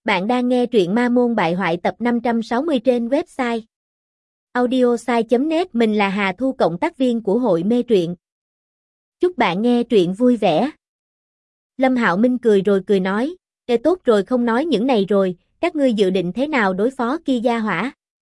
Bạn đang nghe truyện Ma Môn Bại Hoại tập 560 trên website audiosai.net. Mình là Hà Thu, cộng tác viên của hội mê truyện. Chúc bạn nghe truyện vui vẻ. Lâm Hạo Minh cười rồi cười nói, tốt rồi, không nói những này rồi, các ngươi dự định thế nào đối phó kia gia hỏa?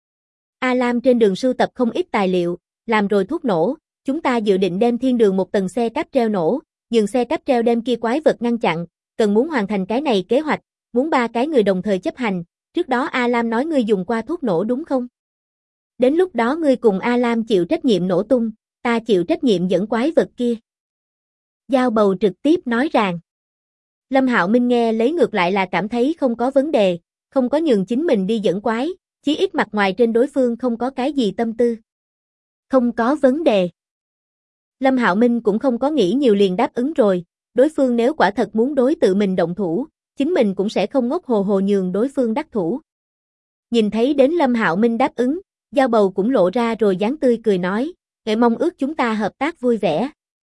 A Lam trên đường sưu tập không ít tài liệu, làm rồi thuốc nổ, chúng ta dự định đem thiên đường một tầng xe cáp treo nổ, nhường xe cáp treo đem kia quái vật ngăn chặn, cần muốn hoàn thành cái này kế hoạch. Muốn 3 cái người đồng thời chấp hành, trước đó A Lam nói ngươi dùng qua thuốc nổ đúng không? Đến lúc đó ngươi cùng A Lam chịu trách nhiệm nổ tung, ta chịu trách nhiệm dẫn quái vật kia. Giao Bầu trực tiếp nói rằng. Lâm Hạo Minh nghe lấy ngược lại là cảm thấy không có vấn đề, không có nhường chính mình đi dẫn quái, chí ít mặt ngoài trên đối phương không có cái gì tâm tư. Không có vấn đề. Lâm Hạo Minh cũng không có nghĩ nhiều liền đáp ứng rồi, đối phương nếu quả thật muốn đối tự mình động thủ, chính mình cũng sẽ không ngốc hồ hồ nhường đối phương đắc thủ. Nhìn thấy đến Lâm Hạo Minh đáp ứng, Giao Bầu cũng lộ ra rồi dáng tươi cười nói, mong ước chúng ta hợp tác vui vẻ.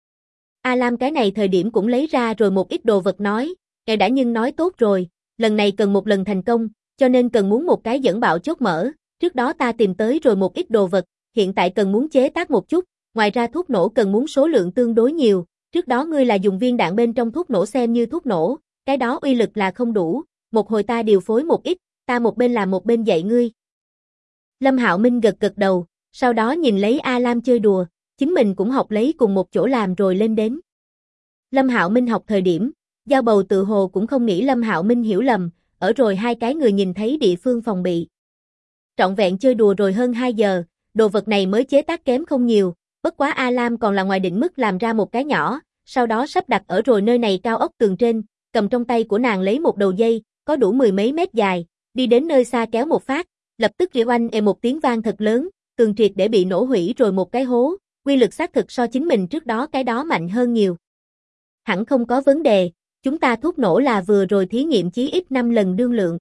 A Lam cái này thời điểm cũng lấy ra rồi một ít đồ vật nói, đã nhưng nói tốt rồi, lần này cần một lần thành công, cho nên cần muốn một cái dẫn bạo chốt mở, trước đó ta tìm tới rồi một ít đồ vật, hiện tại cần muốn chế tác một chút, ngoài ra thuốc nổ cần muốn số lượng tương đối nhiều, trước đó ngươi là dùng viên đạn bên trong thuốc nổ xem như thuốc nổ. Cái đó uy lực là không đủ, một hồi ta điều phối một ít, ta một bên làm một bên dạy ngươi. Lâm Hạo Minh gật gật đầu, sau đó nhìn lấy A Lam chơi đùa, chính mình cũng học lấy cùng một chỗ làm rồi lên đến. Lâm Hạo Minh học thời điểm, Giao Bầu tự hồ cũng không nghĩ Lâm Hạo Minh hiểu lầm, ở rồi 2 cái người nhìn thấy địa phương phòng bị. Trọn vẹn chơi đùa rồi hơn 2 giờ, đồ vật này mới chế tác kém không nhiều, bất quá A Lam còn là ngoài định mức làm ra một cái nhỏ, sau đó sắp đặt ở rồi nơi này cao ốc tường trên. Cầm trong tay của nàng lấy một đầu dây, có đủ 10 mấy mét dài, đi đến nơi xa kéo một phát, lập tức rỉ oanh một tiếng vang thật lớn, tường triệt để bị nổ hủy rồi một cái hố, quy lực xác thực so chính mình trước đó cái đó mạnh hơn nhiều. Hẳn không có vấn đề, chúng ta thuốc nổ là vừa rồi thí nghiệm chí ít 5 lần đương lượng.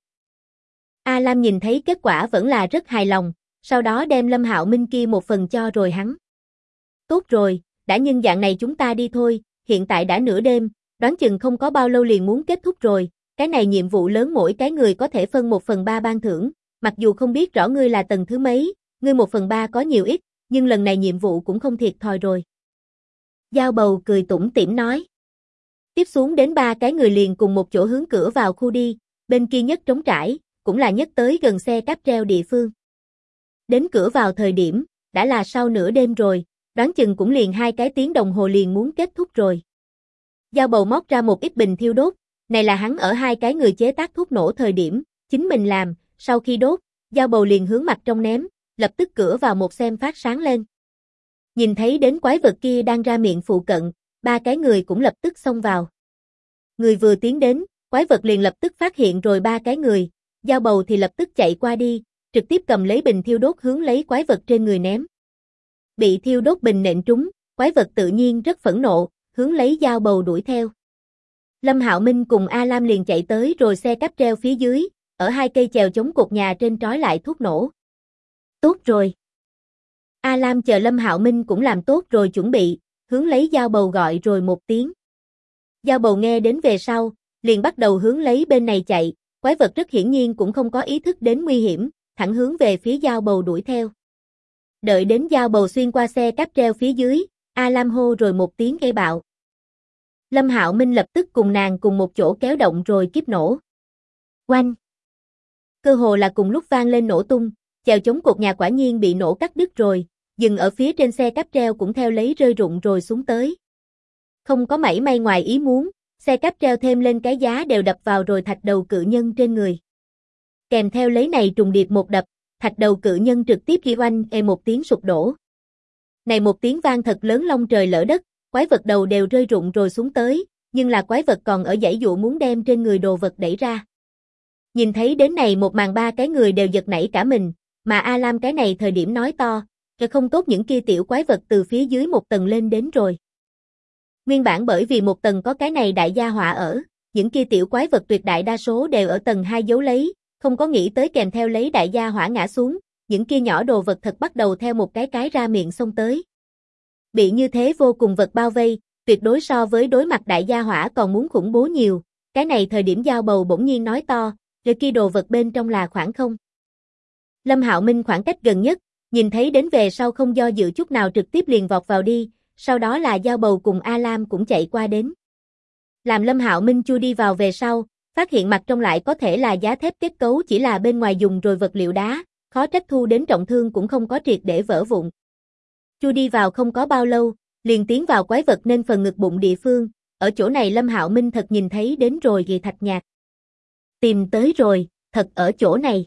A Lam nhìn thấy kết quả vẫn là rất hài lòng, sau đó đem Lâm Hạo Minh kia một phần cho rồi hắn. Tốt rồi, đã nhưng dạng này chúng ta đi thôi, hiện tại đã nửa đêm. Đoán chừng không có bao lâu liền muốn kết thúc rồi, cái này nhiệm vụ lớn mỗi cái người có thể phân 1/3 ban thưởng, mặc dù không biết rõ ngươi là tầng thứ mấy, ngươi 1/3 có nhiều ít, nhưng lần này nhiệm vụ cũng không thiệt thòi rồi. Giao Bầu cười tủm tỉm nói. Tiếp xuống đến 3 cái người liền cùng một chỗ hướng cửa vào khu đi, bên kia nhất trống trải, cũng là nhất tới gần xe cáp treo địa phương. Đến cửa vào thời điểm, đã là sau nửa đêm rồi, đoán chừng cũng liền 2 cái tiếng đồng hồ liền muốn kết thúc rồi. Giao Bầu móc ra một ít bình thiêu đốt, này là hắn ở 2 cái người chế tác thuốc nổ thời điểm, chính mình làm, sau khi đốt, Giao Bầu liền hướng mặt trong ném, lập tức cửa vào một xem phát sáng lên. Nhìn thấy đến quái vật kia đang ra miệng phụ cận, 3 cái người cũng lập tức xông vào. Người vừa tiến đến, quái vật liền lập tức phát hiện rồi 3 cái người, Giao Bầu thì lập tức chạy qua đi, trực tiếp cầm lấy bình thiêu đốt hướng lấy quái vật trên người ném. Bị thiêu đốt bình nện trúng, quái vật tự nhiên rất phẫn nộ, hướng lấy Giao Bầu đuổi theo. Lâm Hạo Minh cùng A Lam liền chạy tới rồi xe cáp treo phía dưới, ở 2 cây chèo chống cột nhà trên trói lại thuốc nổ. Tốt rồi. A Lam chờ Lâm Hạo Minh cũng làm tốt rồi chuẩn bị, hướng lấy Giao Bầu gọi rồi một tiếng. Giao Bầu nghe đến về sau, liền bắt đầu hướng lấy bên này chạy, quái vật rất hiển nhiên cũng không có ý thức đến nguy hiểm, thẳng hướng về phía Giao Bầu đuổi theo. Đợi đến Giao Bầu xuyên qua xe cáp treo phía dưới, A Lam hô rồi một tiếng gây bạo. Lâm Hạo Minh lập tức cùng nàng cùng một chỗ kéo động rồi kiếp nổ. Oanh! Cơ hồ là cùng lúc vang lên nổ tung, chèo chống cột nhà quả nhiên bị nổ cắt đứt rồi, dừng ở phía trên xe cáp treo cũng theo lấy rơi rụng rồi xuống tới. Không có mảy may ngoài ý muốn, xe cáp treo thêm lên cái giá đều đập vào rồi thạch đầu cự nhân trên người. Kèm theo lấy này trùng điệp một đập, thạch đầu cự nhân trực tiếp ghi oanh một tiếng sụp đổ. Này một tiếng vang thật lớn long trời lỡ đất, quái vật đầu đều rơi rụng rồi xuống tới, nhưng là quái vật còn ở giãy dụa muốn đem trên người đồ vật đẩy ra. Nhìn thấy đến này một màn 3 cái người đều giật nảy cả mình, mà A Lam cái này thời điểm nói to, không tốt những kia tiểu quái vật từ phía dưới một tầng lên đến rồi. Nguyên bản bởi vì một tầng có cái này đại gia họa ở, những kia tiểu quái vật tuyệt đại đa số đều ở tầng 2 giấu lấy, không có nghĩ tới kèm theo lấy đại gia hỏa ngã xuống, những kia nhỏ đồ vật thật bắt đầu theo một cái ra miệng xông tới. Bị như thế vô cùng vật bao vây, tuyệt đối so với đối mặt đại gia hỏa còn muốn khủng bố nhiều, cái này thời điểm Giao Bầu bỗng nhiên nói to, Rồi kia đồ vật bên trong là khoảng không. Lâm Hạo Minh khoảng cách gần nhất, nhìn thấy đến về sau không do dự chút nào trực tiếp liền vọt vào đi, sau đó là Dao Bầu cùng A Lam cũng chạy qua đến. Làm Lâm Hạo Minh chui đi vào về sau, phát hiện mặt trong lại có thể là giá thép kết cấu chỉ là bên ngoài dùng rồi vật liệu đá, khó trách thu đến trọng thương cũng không có triệt để vỡ vụn. Chui đi vào không có bao lâu, liền tiến vào quái vật nên phần ngực bụng địa phương, ở chỗ này Lâm Hạo Minh thật nhìn thấy đến rồi gì thạch nhạc. Tìm tới rồi, thật ở chỗ này.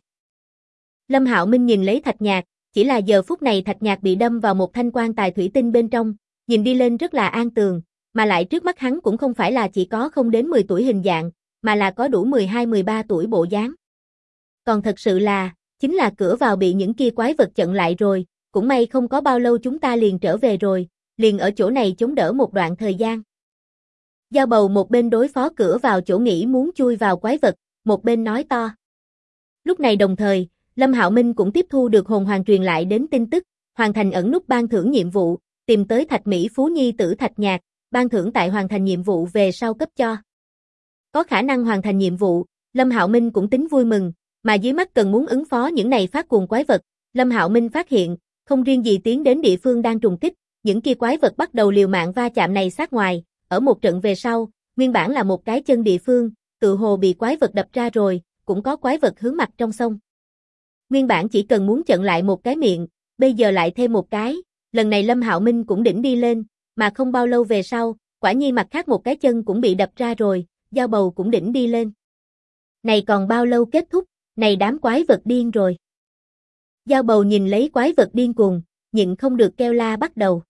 Lâm Hạo Minh nhìn lấy thạch nhạc, chỉ là giờ phút này thạch nhạc bị đâm vào một thanh quan tài thủy tinh bên trong, nhìn đi lên rất là an tường, mà lại trước mắt hắn cũng không phải là chỉ có không đến 10 tuổi hình dạng, mà là có đủ 12-13 tuổi bộ dáng. Còn thật sự là, chính là cửa vào bị những kia quái vật chặn lại rồi, cũng may không có bao lâu chúng ta liền trở về rồi, liền ở chỗ này chống đỡ một đoạn thời gian. Dao Bầu một bên đối phó cửa vào chỗ nghĩ muốn chui vào quái vật, một bên nói to. Lúc này đồng thời, Lâm Hạo Minh cũng tiếp thu được hồn hoàng truyền lại đến tin tức, hoàn thành ẩn nút ban thưởng nhiệm vụ, tìm tới Thạch Mỹ Phú Nhi tử Thạch Nhạc, ban thưởng tại hoàn thành nhiệm vụ về sau cấp cho. Có khả năng hoàn thành nhiệm vụ, Lâm Hạo Minh cũng tính vui mừng, mà dưới mắt cần muốn ứng phó những này phát cuồng quái vật, Lâm Hạo Minh phát hiện, không riêng gì tiến đến địa phương đang trùng kích, những kia quái vật bắt đầu liều mạng va chạm này sát ngoài, ở một trận về sau, nguyên bản là một cái chân địa phương, tự hồ bị quái vật đập ra rồi, cũng có quái vật hướng mặt trong sông. Nguyên bản chỉ cần muốn chặn lại một cái miệng, bây giờ lại thêm một cái, lần này Lâm Hạo Minh cũng đỉnh đi lên, mà không bao lâu về sau, quả nhiên mặt khác một cái chân cũng bị đập ra rồi, Dao Bầu cũng đỉnh đi lên. Này còn bao lâu kết thúc, này đám quái vật điên rồi. Dao Bầu nhìn lấy quái vật điên cuồng, nhịn không được kêu la bắt đầu.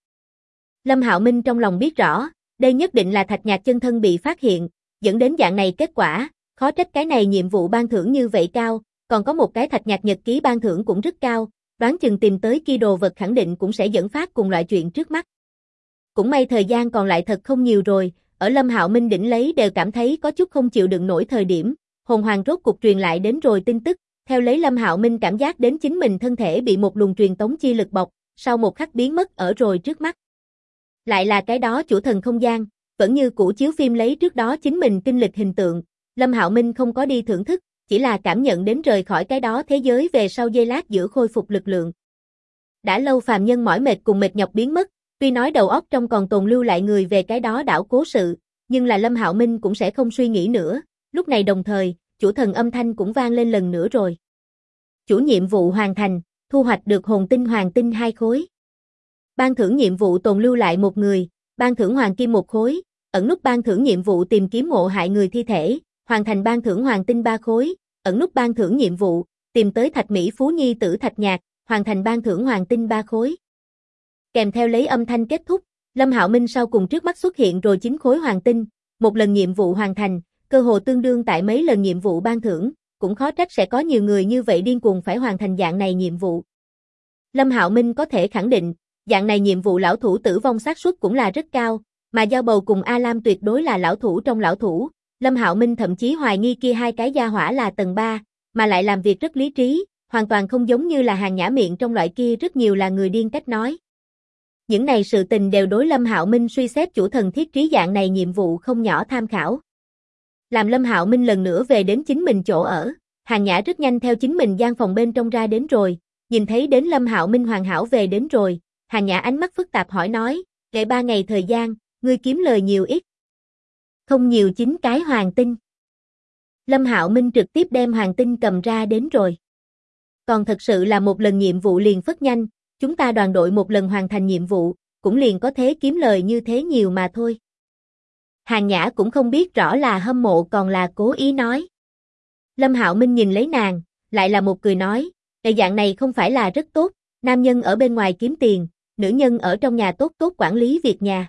Lâm Hạo Minh trong lòng biết rõ, đây nhất định là Thạch Nhạc chân thân bị phát hiện, dẫn đến dạng này kết quả, khó trách cái này nhiệm vụ ban thưởng như vậy cao, còn có một cái Thạch Nhạc nhật ký ban thưởng cũng rất cao, đoán chừng tìm tới kia đồ vật khẳng định cũng sẽ dẫn phát cùng loại chuyện trước mắt. Cũng may thời gian còn lại thật không nhiều rồi, ở Lâm Hạo Minh đỉnh lấy đều cảm thấy có chút không chịu đựng nổi thời điểm, hồn hoàng rốt cục truyền lại đến rồi tin tức, theo lấy Lâm Hạo Minh cảm giác đến chính mình thân thể bị một luồng truyền tống chi lực bọc, sau một khắc biến mất ở rồi trước mắt. Lại là cái đó chủ thần không gian, vẫn như cũ chiếu phim lấy trước đó chính mình kinh lịch hình tượng, Lâm Hạo Minh không có đi thưởng thức, chỉ là cảm nhận đến rời khỏi cái đó thế giới về sau giây lát giữa khôi phục lực lượng. Đã lâu phàm nhân mỏi mệt cùng mệt nhọc biến mất, tuy nói đầu óc trong còn tồn lưu lại người về cái đó đảo cố sự, nhưng là Lâm Hạo Minh cũng sẽ không suy nghĩ nữa, lúc này đồng thời, chủ thần âm thanh cũng vang lên lần nữa rồi. Chủ nhiệm vụ hoàn thành, thu hoạch được hồn tinh hoàng tinh 2 khối. Ban thưởng nhiệm vụ tồn lưu lại một người, ban thưởng hoàng kim 1 khối, ẩn nút ban thưởng nhiệm vụ tìm kiếm ngộ hại người thi thể, hoàn thành ban thưởng hoàng tinh 3 khối, ẩn nút ban thưởng nhiệm vụ, tìm tới Thạch Mỹ Phú Nhi tử Thạch Nhạc, hoàn thành ban thưởng hoàng tinh 3 khối. Kèm theo lấy âm thanh kết thúc, Lâm Hạo Minh sau cùng trước mắt xuất hiện rồi 9 khối hoàng tinh, một lần nhiệm vụ hoàn thành, cơ hồ tương đương tại mấy lần nhiệm vụ ban thưởng, cũng khó trách sẽ có nhiều người như vậy điên cuồng phải hoàn thành dạng này nhiệm vụ. Lâm Hạo Minh có thể khẳng định, dạng này nhiệm vụ lão thủ tử vong xác suất cũng là rất cao, mà Dao Bầu cùng A Lam tuyệt đối là lão thủ trong lão thủ, Lâm Hạo Minh thậm chí hoài nghi kia hai cái gia hỏa là tầng 3, mà lại làm việc rất lý trí, hoàn toàn không giống như là hàng nhã miệng trong loại kia rất nhiều là người điên cách nói. Những này sự tình đều đối Lâm Hạo Minh suy xét chủ thần thiết trí dạng này nhiệm vụ không nhỏ tham khảo. Làm Lâm Hạo Minh lần nữa về đến chính mình chỗ ở, Hàng Nhã rất nhanh theo chính mình gian phòng bên trong ra đến rồi, nhìn thấy đến Lâm Hạo Minh hoàn hảo về đến rồi, Hàng Nhã ánh mắt phức tạp hỏi nói, kể 3 ngày thời gian, ngươi kiếm lời nhiều ít? Không nhiều 9 cái hoàng tinh. Lâm Hạo Minh trực tiếp đem hoàng tinh cầm ra đến rồi. Còn thật sự là một lần nhiệm vụ liền phất nhanh, chúng ta đoàn đội một lần hoàn thành nhiệm vụ, cũng liền có thế kiếm lời như thế nhiều mà thôi. Hàng Nhã cũng không biết rõ là hâm mộ còn là cố ý nói. Lâm Hạo Minh nhìn lấy nàng, lại là một cười nói, cái dạng này không phải là rất tốt, nam nhân ở bên ngoài kiếm tiền, nữ nhân ở trong nhà tốt tốt quản lý việc nhà.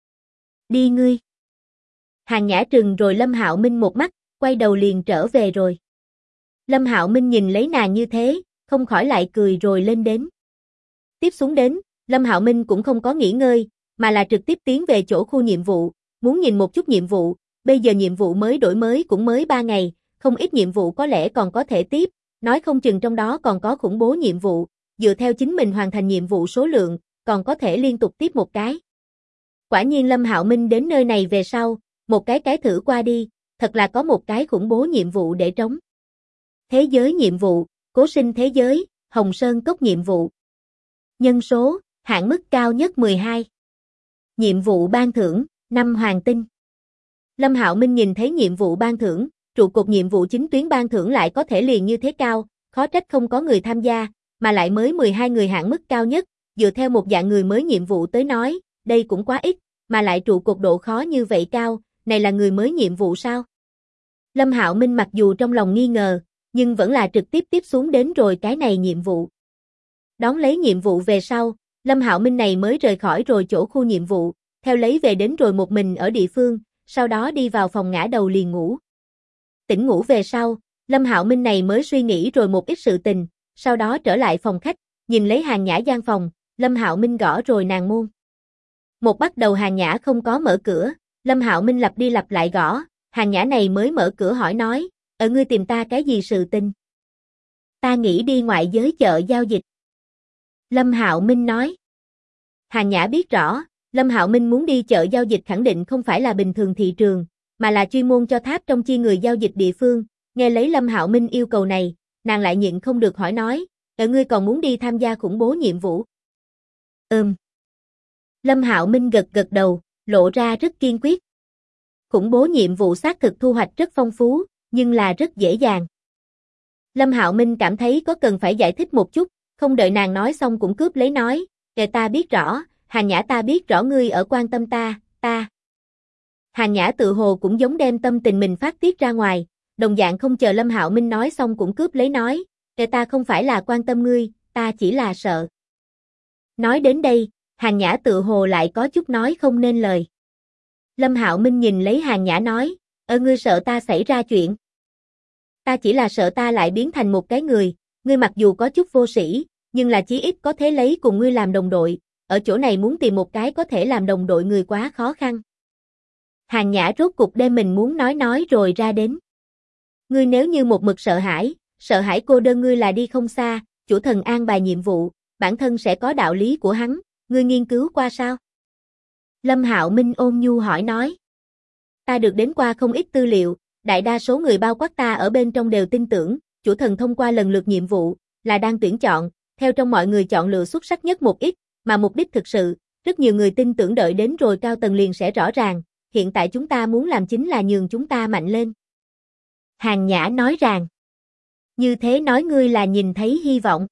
Đi ngươi. Hàng Nhã trừng rồi Lâm Hạo Minh một mắt, quay đầu liền trở về rồi. Lâm Hạo Minh nhìn lấy nàng như thế, không khỏi lại cười rồi lên đến. Tiếp xuống đến, Lâm Hạo Minh cũng không có nghỉ ngơi, mà là trực tiếp tiến về chỗ khu nhiệm vụ, muốn nhìn một chút nhiệm vụ, bây giờ nhiệm vụ mới đổi mới cũng mới 3 ngày, không ít nhiệm vụ có lẽ còn có thể tiếp, nói không chừng trong đó còn có khủng bố nhiệm vụ, dựa theo chính mình hoàn thành nhiệm vụ số lượng, còn có thể liên tục tiếp một cái. Quả nhiên Lâm Hạo Minh đến nơi này về sau, một cái thử qua đi, thật là có một cái khủng bố nhiệm vụ để trống. Thế giới nhiệm vụ, Cố sinh thế giới, Hồng Sơn Cốc nhiệm vụ. Nhân số, hạn mức cao nhất 12. Nhiệm vụ ban thưởng, 5 hoàng tinh. Lâm Hạo Minh nhìn thấy nhiệm vụ ban thưởng, trụ cột nhiệm vụ chính tuyến ban thưởng lại có thể liền như thế cao, khó trách không có người tham gia, mà lại mới 12 người hạn mức cao nhất, dựa theo một dạng người mới nhiệm vụ tới nói, đây cũng quá ít, mà lại trụ cột độ khó như vậy cao, này là người mới nhiệm vụ sao? Lâm Hạo Minh mặc dù trong lòng nghi ngờ, nhưng vẫn là trực tiếp tiếp xuống đến rồi cái này nhiệm vụ. Đón lấy nhiệm vụ về sau, Lâm Hạo Minh này mới rời khỏi rồi chỗ khu nhiệm vụ, theo lấy về đến rồi một mình ở địa phương, sau đó đi vào phòng ngã đầu liền ngủ. Tỉnh ngủ về sau, Lâm Hạo Minh này mới suy nghĩ rồi một ít sự tình, sau đó trở lại phòng khách, nhìn lấy Hàn Nhã gian phòng, Lâm Hạo Minh gõ rồi nàng môn. Một bắt đầu Hàn Nhã không có mở cửa, Lâm Hạo Minh lặp đi lặp lại gõ, Hàn Nhã này mới mở cửa hỏi nói, ngươi tìm ta cái gì sự tình? Ta nghĩ đi ngoại giới chợ giao dịch. Lâm Hạo Minh nói. Hàn Nhã biết rõ, Lâm Hạo Minh muốn đi chợ giao dịch khẳng định không phải là bình thường thị trường, mà là chuyên môn cho tháp trong chi người giao dịch địa phương, nghe lấy Lâm Hạo Minh yêu cầu này, nàng lại nhịn không được hỏi nói, ngươi còn muốn đi tham gia khủng bố nhiệm vụ? Lâm Hạo Minh gật gật đầu, lộ ra rất kiên quyết. Khủng bố nhiệm vụ xác thực thu hoạch rất phong phú, nhưng là rất dễ dàng. Lâm Hạo Minh cảm thấy có cần phải giải thích một chút, không đợi nàng nói xong cũng cướp lấy nói, ta biết rõ, Hàn Nhã ta biết rõ ngươi ở quan tâm ta. Hàn Nhã tự hồ cũng giống đem tâm tình mình phát tiết ra ngoài, đồng dạng không chờ Lâm Hạo Minh nói xong cũng cướp lấy nói, ta không phải là quan tâm ngươi, ta chỉ là sợ. Nói đến đây, Hàn Nhã tự hồ lại có chút nói không nên lời. Lâm Hạo Minh nhìn lấy Hàn Nhã nói, ngươi sợ ta xảy ra chuyện. Ta chỉ là sợ ta lại biến thành một cái người, ngươi mặc dù có chút vô sĩ, nhưng là chí ít có thể lấy cùng ngươi làm đồng đội, ở chỗ này muốn tìm một cái có thể làm đồng đội người quá khó khăn. Hàn Nhã rốt cục đem mình muốn nói rồi ra đến. Ngươi nếu như một mực sợ hãi cô đơn ngươi là đi không xa, chủ thần an bài nhiệm vụ, bản thân sẽ có đạo lý của hắn, ngươi nghiên cứu qua sao? Lâm Hạo Minh ôn nhu hỏi nói. Ta được đến qua không ít tư liệu, đại đa số người bao quát ta ở bên trong đều tin tưởng, chủ thần thông qua lần lượt nhiệm vụ, là đang tuyển chọn, theo trong mọi người chọn lựa xuất sắc nhất một ít, mà mục đích thực sự, rất nhiều người tin tưởng đợi đến rồi cao tầng liền sẽ rõ ràng, hiện tại chúng ta muốn làm chính là nhường chúng ta mạnh lên. Hàn Nhã nói rằng, như thế nói ngươi là nhìn thấy hy vọng.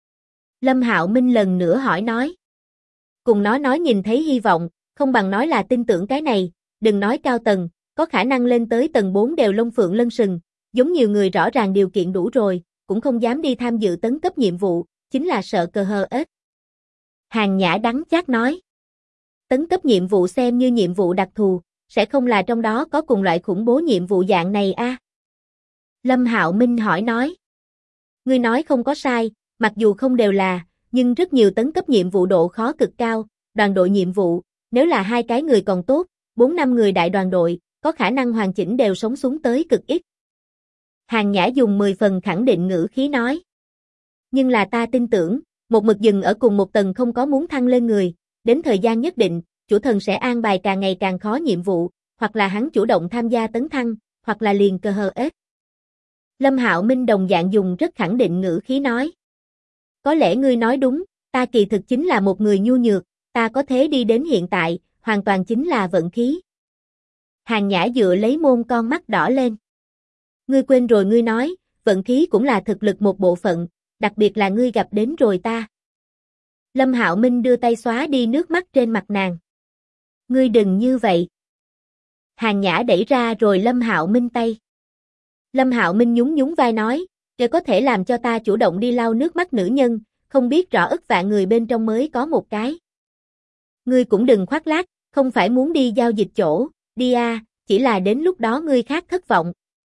Lâm Hạo Minh lần nữa hỏi nói. Cùng nó nói nhìn thấy hy vọng, không bằng nói là tin tưởng cái này, đừng nói cao tầng, có khả năng lên tới tầng 4 đều lông phượng lân sừng, giống nhiều người rõ ràng điều kiện đủ rồi, cũng không dám đi tham dự tấn cấp nhiệm vụ, chính là sợ cờ hờ ếch. Hàn Nhã đắng chát nói. Tấn cấp nhiệm vụ xem như nhiệm vụ đặc thù, sẽ không là trong đó có cùng loại khủng bố nhiệm vụ dạng này a? Lâm Hạo Minh hỏi nói. Ngươi nói không có sai, mặc dù không đều là, nhưng rất nhiều tấn cấp nhiệm vụ độ khó cực cao, đoàn đội nhiệm vụ, nếu là 2 cái người còn tốt, 4-5 người đại đoàn đội, có khả năng hoàn chỉnh đều sống xuống tới cực ít. Hàn Nhã dùng 10 phần khẳng định ngữ khí nói. Nhưng là ta tin tưởng, một mực dừng ở cùng một tầng không có muốn thăng lên người, đến thời gian nhất định, chủ thần sẽ an bài càng ngày càng khó nhiệm vụ, hoặc là hắn chủ động tham gia tấn thăng, hoặc là liền cờ hờ ếch. Lâm Hạo Minh đồng dạng dùng rất khẳng định ngữ khí nói. Có lẽ ngươi nói đúng, ta kỳ thực chính là một người nhu nhược, ta có thế đi đến hiện tại, hoàn toàn chính là vận khí. Hàn Nhã dựa lấy môn con mắt đỏ lên. Ngươi quên rồi ngươi nói, vận khí cũng là thực lực một bộ phận, đặc biệt là ngươi gặp đến rồi ta. Lâm Hạo Minh đưa tay xóa đi nước mắt trên mặt nàng. Ngươi đừng như vậy. Hàn Nhã đẩy ra rồi Lâm Hạo Minh tay. Lâm Hạo Minh nhún nhún vai nói, để có thể làm cho ta chủ động đi lau nước mắt nữ nhân, không biết rõ ức vạn người bên trong mới có một cái. Ngươi cũng đừng khoác lác, không phải muốn đi giao dịch chỗ, đi a, chỉ là đến lúc đó ngươi khác thất vọng.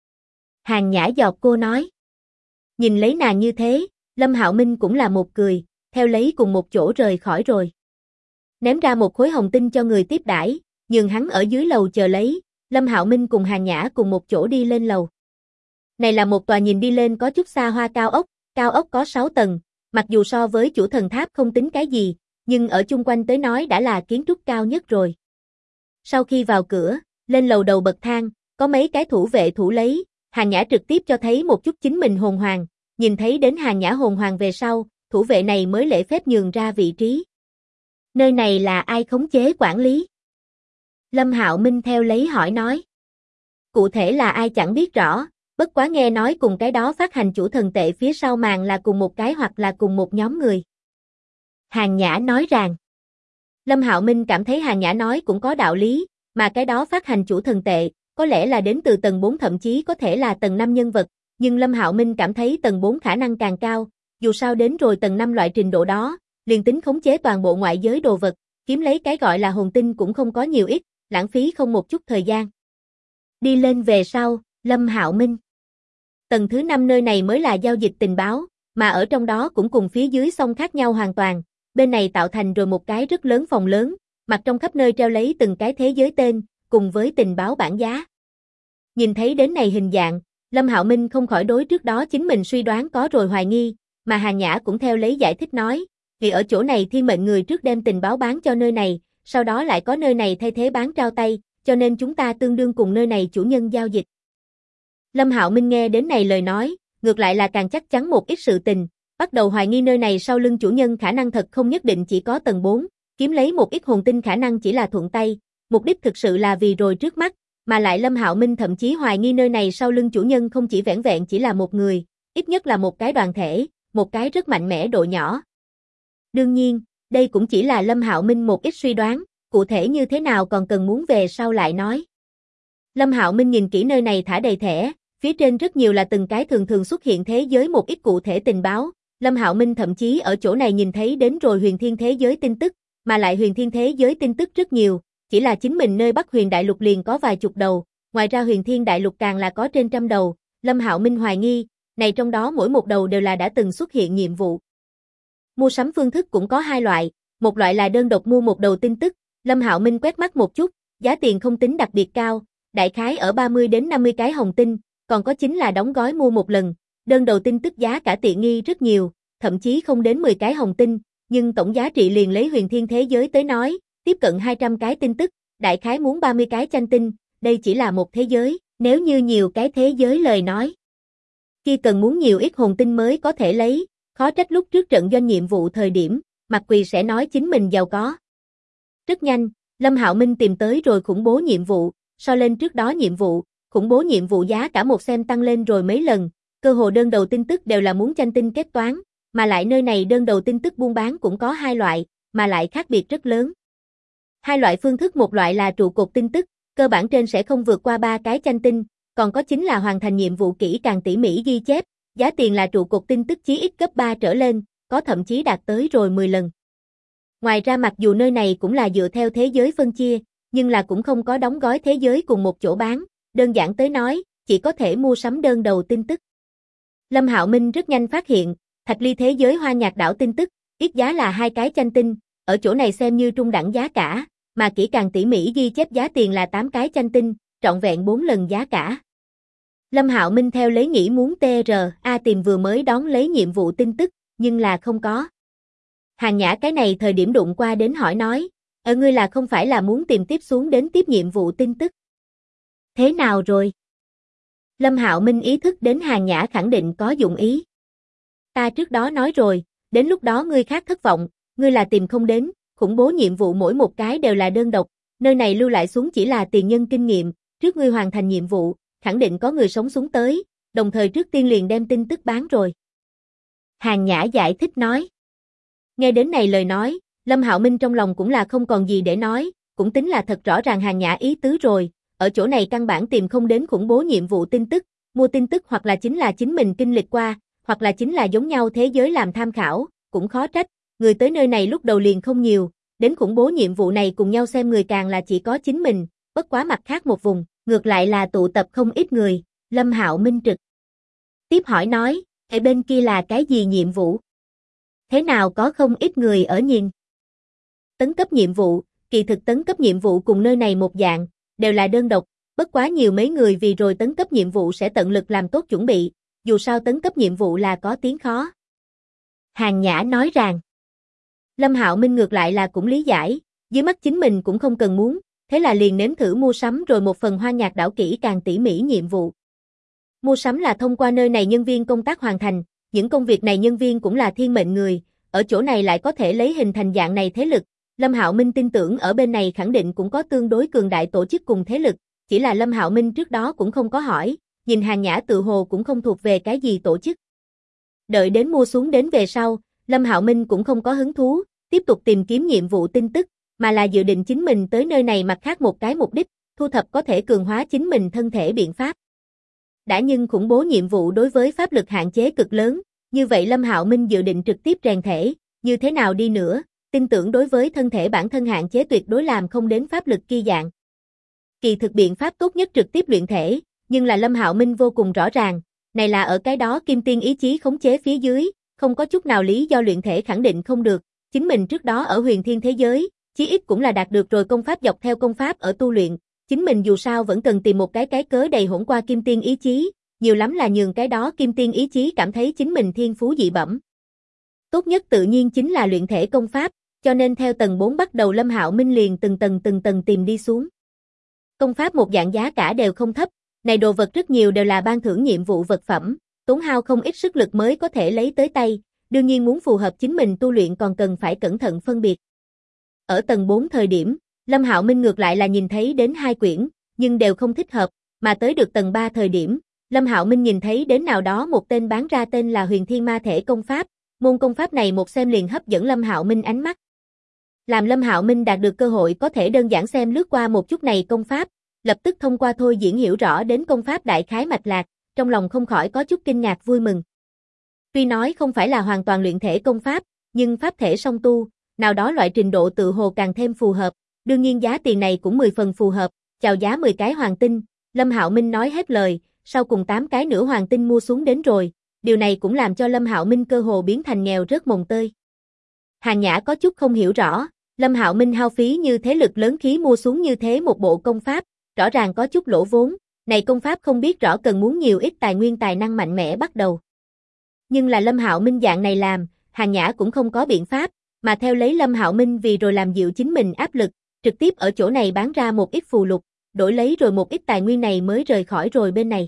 Hàn Nhã giọt cô nói. Nhìn lấy nàng như thế, Lâm Hạo Minh cũng là một cười, theo lấy cùng một chỗ rời khỏi rồi. Ném ra một khối hồng tinh cho người tiếp đãi, nhường hắn ở dưới lầu chờ lấy, Lâm Hạo Minh cùng Hàn Nhã cùng một chỗ đi lên lầu. Này là một tòa nhìn đi lên có chút xa hoa cao ốc có 6 tầng, mặc dù so với chủ thần tháp không tính cái gì, nhưng ở chung quanh tới nói đã là kiến trúc cao nhất rồi. Sau khi vào cửa, lên lầu đầu bậc thang, có mấy cái thủ vệ thủ lấy, Hàng Nhã trực tiếp cho thấy một chút chính mình hồn hoàng, nhìn thấy đến Hàng Nhã hồn hoàng về sau, thủ vệ này mới lễ phép nhường ra vị trí. Nơi này là ai khống chế quản lý? Lâm Hạo Minh theo lấy hỏi nói. Cụ thể là ai chẳng biết rõ, bất quá nghe nói cùng cái đó phát hành chủ thần tệ phía sau màn là cùng một cái hoặc là cùng một nhóm người. Hàng Nhã nói rằng. Lâm Hạo Minh cảm thấy Hàng Nhã nói cũng có đạo lý, mà cái đó phát hành chủ thần tệ, có lẽ là đến từ tầng 4 thậm chí có thể là tầng 5 nhân vật, nhưng Lâm Hạo Minh cảm thấy tầng 4 khả năng càng cao, dù sao đến rồi tầng 5 loại trình độ đó, liền tính khống chế toàn bộ ngoại giới đồ vật, kiếm lấy cái gọi là hồn tinh cũng không có nhiều ít, lãng phí không một chút thời gian. Đi lên về sau, Lâm Hạo Minh. Tầng thứ 5 nơi này mới là giao dịch tình báo, mà ở trong đó cũng cùng phía dưới song khác nhau hoàn toàn, bên này tạo thành rồi một cái rất lớn phòng lớn, mặt trong khắp nơi treo lấy từng cái thế giới tên, cùng với tình báo bảng giá. Nhìn thấy đến này hình dạng, Lâm Hạo Minh không khỏi đối trước đó chính mình suy đoán có rồi hoài nghi, mà Hàng Nhã cũng theo lấy giải thích nói, vì ở chỗ này thiên mệnh người trước đem tình báo bán cho nơi này, sau đó lại có nơi này thay thế bán trao tay, cho nên chúng ta tương đương cùng nơi này chủ nhân giao dịch. Lâm Hạo Minh nghe đến này lời nói, ngược lại là càng chắc chắn một ít sự tình, bắt đầu hoài nghi nơi này sau lưng chủ nhân khả năng thật không nhất định chỉ có tầng 4, kiếm lấy một ít hồn tinh khả năng chỉ là thuận tay, mục đích thực sự là vì rồi trước mắt, mà lại Lâm Hạo Minh thậm chí hoài nghi nơi này sau lưng chủ nhân không chỉ vẻn vẹn chỉ là một người, ít nhất là một cái đoàn thể, một cái rất mạnh mẽ độ nhỏ. Đương nhiên, đây cũng chỉ là Lâm Hạo Minh một ít suy đoán, cụ thể như thế nào còn cần muốn về sau lại nói. Lâm Hạo Minh nhìn kỹ nơi này thả đầy thẻ, phía trên rất nhiều là từng cái thường thường xuất hiện thế giới một ít cụ thể tình báo, Lâm Hạo Minh thậm chí ở chỗ này nhìn thấy đến rồi huyền thiên thế giới tin tức, mà lại huyền thiên thế giới tin tức rất nhiều, chỉ là chính mình nơi Bắc Huyền Đại Lục liền có vài chục đầu, ngoài ra huyền thiên đại lục càng là có trên trăm đầu, Lâm Hạo Minh hoài nghi, này trong đó mỗi một đầu đều là đã từng xuất hiện nhiệm vụ. Mua sắm phương thức cũng có hai loại, một loại là đơn độc mua một đầu tin tức, Lâm Hạo Minh quét mắt một chút, giá tiền không tính đặc biệt cao, đại khái ở 30 đến 50 cái hồng tinh, còn có chính là đóng gói mua một lần, đơn đầu tin tức giá cả tiện nghi rất nhiều, thậm chí không đến 10 cái hồng tinh, nhưng tổng giá trị liền lấy huyền thiên thế giới tới nói, tiếp cận 200 cái tin tức, đại khái muốn 30 cái chanh tinh, đây chỉ là một thế giới, nếu như nhiều cái thế giới lời nói. Khi cần muốn nhiều ít hồn tinh mới có thể lấy, khó trách lúc trước trận doanh nhiệm vụ thời điểm, Mạc Quỳ sẽ nói chính mình giàu có. Rất nhanh, Lâm Hạo Minh tìm tới rồi khủng bố nhiệm vụ, so lên trước đó nhiệm vụ, khủng bố nhiệm vụ giá cả một xem tăng lên rồi mấy lần, cơ hồ đơn đầu tin tức đều là muốn chanh tinh kết toán, mà lại nơi này đơn đầu tin tức buôn bán cũng có hai loại, mà lại khác biệt rất lớn. Hai loại phương thức, một loại là trụ cột tin tức, cơ bản trên sẽ không vượt qua 3 cái chanh tinh, còn có chính là hoàn thành nhiệm vụ kỹ càng tỉ mỉ ghi chép, giá tiền là trụ cột tin tức chí ít gấp 3 trở lên, có thậm chí đạt tới rồi 10 lần. Ngoài ra mặc dù nơi này cũng là dựa theo thế giới phân chia, nhưng là cũng không có đóng gói thế giới cùng một chỗ bán, đơn giản tới nói, chỉ có thể mua sắm đơn đầu tin tức. Lâm Hạo Minh rất nhanh phát hiện, Thạch Ly thế giới Hoa Nhạc đảo tin tức, ít giá là 2 cái chanh tinh, ở chỗ này xem như trung đẳng giá cả, mà kỹ càng tỉ mỉ ghi chép giá tiền là 8 cái chanh tinh, trọn vẹn 4 lần giá cả. Lâm Hạo Minh theo lấy nghĩ muốn TRA tìm vừa mới đón lấy nhiệm vụ tin tức, nhưng là không có. Hàng Nhã cái này thời điểm đụng qua đến hỏi nói, ngươi là không phải là muốn tìm tiếp xuống đến tiếp nhiệm vụ tin tức. Thế nào rồi? Lâm Hạo Minh ý thức đến Hàng Nhã khẳng định có dụng ý. Ta trước đó nói rồi, đến lúc đó ngươi khác thất vọng, ngươi là tìm không đến, khủng bố nhiệm vụ mỗi một cái đều là đơn độc, nơi này lưu lại xuống chỉ là tiền nhân kinh nghiệm, trước ngươi hoàn thành nhiệm vụ, khẳng định có người sống xuống tới, đồng thời trước tiên liền đem tin tức bán rồi. Hàng Nhã giải thích nói. Nghe đến này lời nói, Lâm Hạo Minh trong lòng cũng là không còn gì để nói, cũng tính là thật rõ ràng Hàng Nhã ý tứ rồi, ở chỗ này căn bản tìm không đến khủng bố nhiệm vụ tin tức, mua tin tức hoặc là chính là chính mình kinh lịch qua, hoặc là chính là giống nhau thế giới làm tham khảo, cũng khó trách, người tới nơi này lúc đầu liền không nhiều, đến khủng bố nhiệm vụ này cùng nhau xem người càng là chỉ có chính mình, bất quá mặt khác một vùng, ngược lại là tụ tập không ít người, Lâm Hạo Minh trực tiếp hỏi nói, ở bên kia là cái gì nhiệm vụ? Thế nào có không ít người ở nhìn? Tấn cấp nhiệm vụ, kỳ thực tấn cấp nhiệm vụ cùng nơi này một dạng, đều là đơn độc, bất quá nhiều mấy người vì rồi tấn cấp nhiệm vụ sẽ tận lực làm tốt chuẩn bị, dù sao tấn cấp nhiệm vụ là có tiếng khó. Hàng Nhã nói rằng, Lâm Hạo Minh ngược lại là cũng lý giải, dưới mắt chính mình cũng không cần muốn, thế là liền nếm thử mua sắm rồi một phần Hoa Nhạc đảo kỹ càng tỉ mỉ nhiệm vụ. Mua sắm là thông qua nơi này nhân viên công tác hoàn thành, những công việc này nhân viên cũng là thiên mệnh người, ở chỗ này lại có thể lấy hình thành dạng này thế lực. Lâm Hạo Minh tin tưởng ở bên này khẳng định cũng có tương đối cường đại tổ chức cùng thế lực, chỉ là Lâm Hạo Minh trước đó cũng không có hỏi, nhìn Hàn Nhã tự hồ cũng không thuộc về cái gì tổ chức. Đợi đến mua xuống đến về sau, Lâm Hạo Minh cũng không có hứng thú, tiếp tục tìm kiếm nhiệm vụ tin tức, mà là dự định chính mình tới nơi này mặt khác một cái mục đích, thu thập có thể cường hóa chính mình thân thể biện pháp. Đã nhưng khủng bố nhiệm vụ đối với pháp lực hạn chế cực lớn, như vậy Lâm Hạo Minh dự định trực tiếp rèn thể, như thế nào đi nữa, tin tưởng đối với thân thể bản thân hạn chế tuyệt đối làm không đến pháp lực kia dạng. Kỳ thực biện pháp tốt nhất trực tiếp luyện thể, nhưng là Lâm Hạo Minh vô cùng rõ ràng, này là ở cái đó kim tiên ý chí khống chế phía dưới, không có chút nào lý do luyện thể khẳng định không được, chính mình trước đó ở huyền thiên thế giới, chí ít cũng là đạt được rồi công pháp dọc theo công pháp ở tu luyện, chính mình dù sao vẫn cần tìm một cái cớ đầy hỗn qua kim tiên ý chí, nhiều lắm là nhường cái đó kim tiên ý chí cảm thấy chính mình thiên phú dị bẩm. Tốt nhất tự nhiên chính là luyện thể công pháp, cho nên theo tầng 4 bắt đầu Lâm Hạo Minh liền từng tầng tìm đi xuống. Công pháp một dạng giá cả đều không thấp, này đồ vật rất nhiều đều là ban thưởng nhiệm vụ vật phẩm, tốn hao không ít sức lực mới có thể lấy tới tay, đương nhiên muốn phù hợp chính mình tu luyện còn cần phải cẩn thận phân biệt. Ở tầng 4 thời điểm, Lâm Hạo Minh ngược lại là nhìn thấy đến 2 quyển, nhưng đều không thích hợp, mà tới được tầng 3 thời điểm, Lâm Hạo Minh nhìn thấy đến nào đó một tên bán ra tên là Huyền Thiên Ma Thể công pháp, môn công pháp này một xem liền hấp dẫn Lâm Hạo Minh ánh mắt. Làm Lâm Hạo Minh đạt được cơ hội có thể đơn giản xem lướt qua một chút này công pháp, lập tức thông qua thôi diễn hiểu rõ đến công pháp đại khái mạch lạc, trong lòng không khỏi có chút kinh ngạc vui mừng. Tuy nói không phải là hoàn toàn luyện thể công pháp, nhưng pháp thể song tu, nào đó loại trình độ tự hồ càng thêm phù hợp, đương nhiên giá tiền này cũng 10 phần phù hợp, chào giá 10 cái hoàng tinh, Lâm Hạo Minh nói hết lời, sau cùng 8 cái nửa hoàng tinh mua xuống đến rồi, điều này cũng làm cho Lâm Hạo Minh cơ hồ biến thành nghèo rớt mồng tơi. Hàn Nhã có chút không hiểu rõ, Lâm Hạo Minh hao phí như thế lực lớn khí mua xuống như thế một bộ công pháp, rõ ràng có chút lỗ vốn, này công pháp không biết rõ cần muốn nhiều ít tài nguyên tài năng mạnh mẽ bắt đầu. Nhưng là Lâm Hạo Minh dạng này làm, Hàn Nhã cũng không có biện pháp, mà theo lấy Lâm Hạo Minh vì rồi làm dịu chính mình áp lực, trực tiếp ở chỗ này bán ra một ít phù lục, đổi lấy rồi một ít tài nguyên này mới rời khỏi rồi bên này.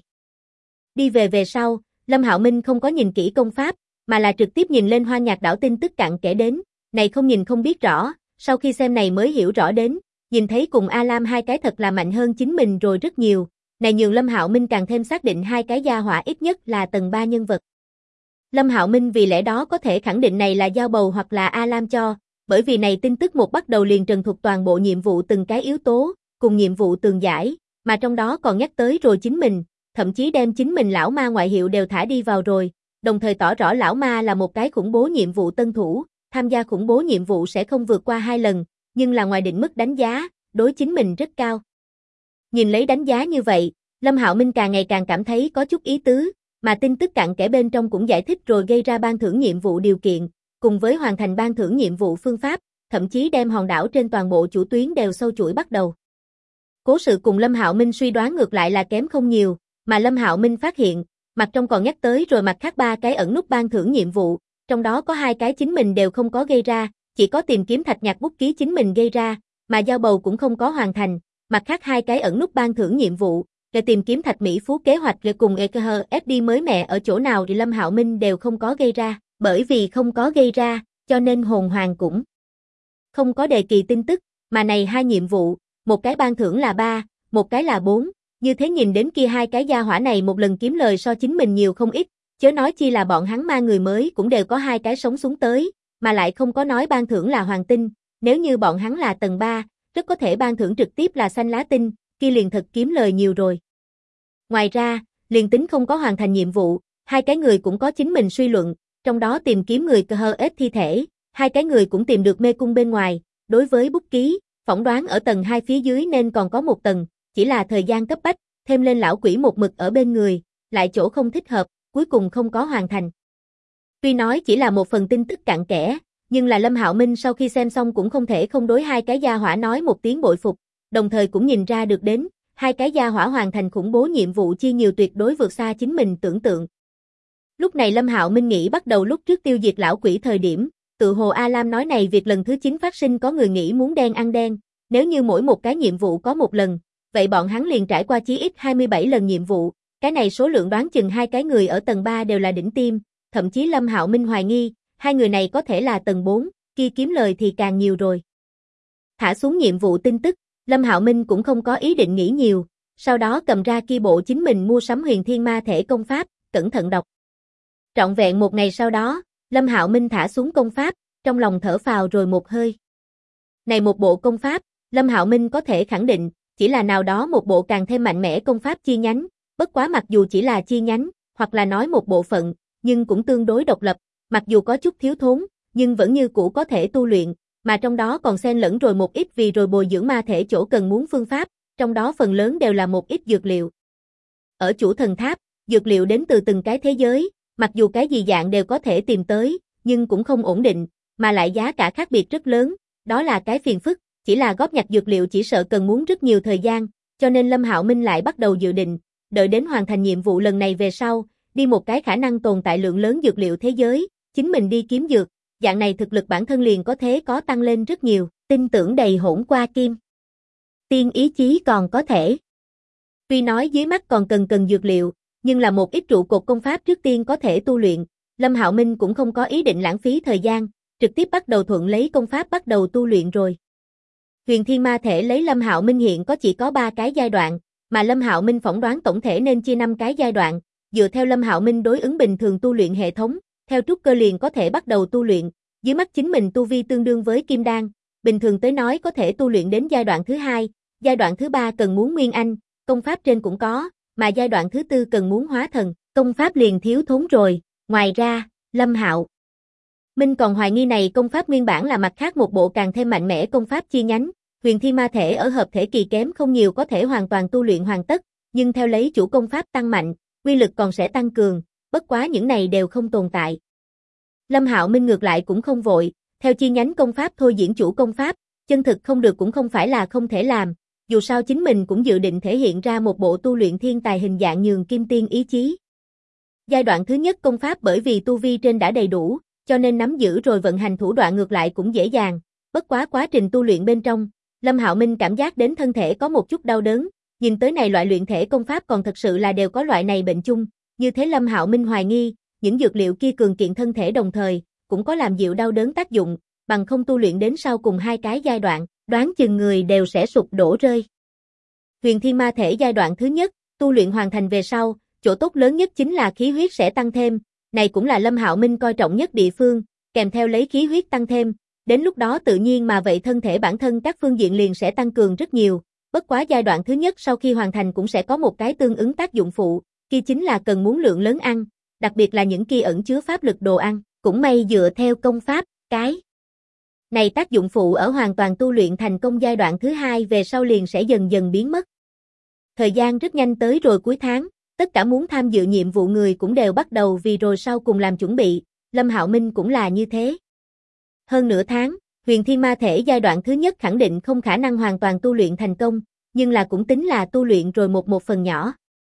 Đi về sau, Lâm Hạo Minh không có nhìn kỹ công pháp, mà là trực tiếp nhìn lên Hoa Nhạc đảo tin tức cặn kẽ đến, này không nhìn không biết rõ, sau khi xem này mới hiểu rõ đến, nhìn thấy cùng A Lam hai cái thật là mạnh hơn chính mình rồi rất nhiều, này nhường Lâm Hạo Minh càng thêm xác định hai cái gia hỏa ít nhất là tầng 3 nhân vật. Lâm Hạo Minh vì lẽ đó có thể khẳng định này là Giao Bầu hoặc là A Lam cho, bởi vì này tin tức một bắt đầu liền trần thuật toàn bộ nhiệm vụ từng cái yếu tố, cùng nhiệm vụ tường giải, mà trong đó còn nhắc tới rồi chính mình, thậm chí đem chính mình lão ma ngoại hiệu đều thả đi vào rồi, đồng thời tỏ rõ lão ma là một cái khủng bố nhiệm vụ tân thủ, tham gia khủng bố nhiệm vụ sẽ không vượt qua 2 lần, nhưng là ngoài định mức đánh giá, đối chính mình rất cao. Nhìn lấy đánh giá như vậy, Lâm Hạo Minh càng ngày càng cảm thấy có chút ý tứ, mà tin tức cặn kẽ bên trong cũng giải thích rồi gây ra ban thưởng nhiệm vụ điều kiện, cùng với hoàn thành ban thưởng nhiệm vụ phương pháp, thậm chí đem hòn đảo trên toàn bộ chủ tuyến đều sâu chuỗi bắt đầu. Cố sự cùng Lâm Hạo Minh suy đoán ngược lại là kém không nhiều, mà Lâm Hạo Minh phát hiện, mặt trong còn nhắc tới rồi mặt khác 3 cái ẩn nút ban thưởng nhiệm vụ, trong đó có 2 cái chính mình đều không có gây ra, chỉ có tìm kiếm thạch nhạc bút ký chính mình gây ra, mà Giao Bầu cũng không có hoàn thành, mặt khác 2 cái ẩn nút ban thưởng nhiệm vụ, để tìm kiếm thạch Mỹ Phú kế hoạch để cùng EKHFD mới mẹ ở chỗ nào thì Lâm Hạo Minh đều không có gây ra, bởi vì không có gây ra, cho nên hồn hoàng cũng không có đề kỳ tin tức, mà này 2 nhiệm vụ, một cái ban thưởng là 3, một cái là 4, như thế nhìn đến kia 2 cái gia hỏa này một lần kiếm lời so chính mình nhiều không ít, chớ nói chi là bọn hắn ma người mới cũng đều có 2 cái sống xuống tới, mà lại không có nói ban thưởng là hoàng tinh, nếu như bọn hắn là tầng 3, rất có thể ban thưởng trực tiếp là xanh lá tinh, kia liền thật kiếm lời nhiều rồi. Ngoài ra, liền tính không có hoàn thành nhiệm vụ, 2 cái người cũng có chính mình suy luận, trong đó tìm kiếm người KHS thi thể, 2 cái người cũng tìm được mê cung bên ngoài, đối với bút ký, phỏng đoán ở tầng 2 phía dưới nên còn có một tầng, chỉ là thời gian cấp bách, thêm lên lão quỷ một mực ở bên người, lại chỗ không thích hợp, cuối cùng không có hoàn thành. Tuy nói chỉ là một phần tin tức cặn kẽ, nhưng là Lâm Hạo Minh sau khi xem xong cũng không thể không đối 2 cái gia hỏa nói một tiếng bội phục, đồng thời cũng nhìn ra được đến, 2 cái gia hỏa hoàn thành khủng bố nhiệm vụ chia nhiều tuyệt đối vượt xa chính mình tưởng tượng. Lúc này Lâm Hạo Minh nghĩ bắt đầu lúc trước tiêu diệt lão quỷ thời điểm, tự hồ A Lam nói này việc lần thứ 9 phát sinh có người nghĩ muốn đen ăn đen, nếu như mỗi một cái nhiệm vụ có một lần, vậy bọn hắn liền trải qua chí ít 27 lần nhiệm vụ, Cái này số lượng đoán chừng hai cái người ở tầng 3 đều là đỉnh tiêm, thậm chí Lâm Hạo Minh hoài nghi, hai người này có thể là tầng 4, kia kiếm lời thì càng nhiều rồi. Thả xuống nhiệm vụ tin tức, Lâm Hạo Minh cũng không có ý định nghĩ nhiều, sau đó cầm ra kia bộ chính mình mua sắm Huyền Thiên Ma Thể công pháp, cẩn thận đọc. Trọn vẹn một ngày sau đó, Lâm Hạo Minh thả xuống công pháp, trong lòng thở phào rồi một hơi. Này một bộ công pháp, Lâm Hạo Minh có thể khẳng định, chỉ là nào đó một bộ càng thêm mạnh mẽ công pháp chi nhánh, bất quá mặc dù chỉ là chi nhánh, hoặc là nói một bộ phận, nhưng cũng tương đối độc lập, mặc dù có chút thiếu thốn, nhưng vẫn như cũ có thể tu luyện, mà trong đó còn xen lẫn rồi một ít vì rồi bồi dưỡng ma thể chỗ cần muốn phương pháp, trong đó phần lớn đều là một ít dược liệu. Ở Chủ Thần Tháp, dược liệu đến từ từng cái thế giới, mặc dù cái gì dạng đều có thể tìm tới, nhưng cũng không ổn định, mà lại giá cả khác biệt rất lớn, đó là cái phiền phức, chỉ là góp nhặt dược liệu chỉ sợ cần muốn rất nhiều thời gian, cho nên Lâm Hạo Minh lại bắt đầu dự định, đợi đến hoàn thành nhiệm vụ lần này về sau, đi một cái khả năng tồn tại lượng lớn dược liệu thế giới, chính mình đi kiếm dược, dạng này thực lực bản thân liền có thế có tăng lên rất nhiều, tin tưởng đầy hỗn qua kim. Tiên ý chí còn có thể. Tuy nói dưới mắt còn cần dược liệu, nhưng là một ít trụ cột công pháp trước tiên có thể tu luyện, Lâm Hạo Minh cũng không có ý định lãng phí thời gian, trực tiếp bắt đầu thuận lấy công pháp bắt đầu tu luyện rồi. Huyền Thiên Ma Thể lấy Lâm Hạo Minh hiện chỉ có 3 cái giai đoạn, mà Lâm Hạo Minh phỏng đoán tổng thể nên chia 5 cái giai đoạn, dựa theo Lâm Hạo Minh đối ứng bình thường tu luyện hệ thống, theo trúc cơ liền có thể bắt đầu tu luyện, dưới mắt chính mình tu vi tương đương với kim đan, bình thường tới nói có thể tu luyện đến giai đoạn thứ 2, giai đoạn thứ 3 cần muốn nguyên anh, công pháp trên cũng có, mà giai đoạn thứ 4 cần muốn hóa thần, công pháp liền thiếu thốn rồi, ngoài ra, Lâm Hạo Minh còn hoài nghi này công pháp nguyên bản là mặt khác một bộ càng thêm mạnh mẽ công pháp chi nhánh, Huyền Thiên Ma Thể ở hợp thể kỳ kém không nhiều có thể hoàn toàn tu luyện hoàn tất, nhưng theo lấy chủ công pháp tăng mạnh, uy lực còn sẽ tăng cường, bất quá những này đều không tồn tại. Lâm Hạo Minh ngược lại cũng không vội, theo chi nhánh công pháp thôi diễn chủ công pháp, chân thực không được cũng không phải là không thể làm, dù sao chính mình cũng dự định thể hiện ra một bộ tu luyện thiên tài hình dạng nhường kim tiên ý chí. Giai đoạn thứ nhất công pháp bởi vì tu vi trên đã đầy đủ, cho nên nắm giữ rồi vận hành thủ đoạn ngược lại cũng dễ dàng, bất quá quá trình tu luyện bên trong, Lâm Hạo Minh cảm giác đến thân thể có một chút đau đớn, nhìn tới này loại luyện thể công pháp còn thật sự là đều có loại này bệnh chung, như thế Lâm Hạo Minh hoài nghi, những dược liệu kia cường kiện thân thể đồng thời, cũng có làm dịu đau đớn tác dụng, bằng không tu luyện đến sau cùng hai cái giai đoạn, đoán chừng người đều sẽ sụp đổ rơi. Huyền Thiên Ma Thể giai đoạn thứ nhất, tu luyện hoàn thành về sau, chỗ tốt lớn nhất chính là khí huyết sẽ tăng thêm, này cũng là Lâm Hạo Minh coi trọng nhất địa phương, kèm theo lấy khí huyết tăng thêm, đến lúc đó tự nhiên mà vậy thân thể bản thân các phương diện liền sẽ tăng cường rất nhiều, bất quá giai đoạn thứ nhất sau khi hoàn thành cũng sẽ có một cái tương ứng tác dụng phụ, kia chính là cần muốn lượng lớn ăn, đặc biệt là những kia ẩn chứa pháp lực đồ ăn, cũng may dựa theo công pháp, cái này tác dụng phụ ở hoàn toàn tu luyện thành công giai đoạn thứ 2 về sau liền sẽ dần dần biến mất. Thời gian rất nhanh tới rồi cuối tháng, tất cả muốn tham dự nhiệm vụ người cũng đều bắt đầu vì rồi sau cùng làm chuẩn bị, Lâm Hạo Minh cũng là như thế. Hơn nửa tháng, Huyền Thiên Ma Thể giai đoạn thứ nhất khẳng định không khả năng hoàn toàn tu luyện thành công, nhưng là cũng tính là tu luyện rồi một phần nhỏ.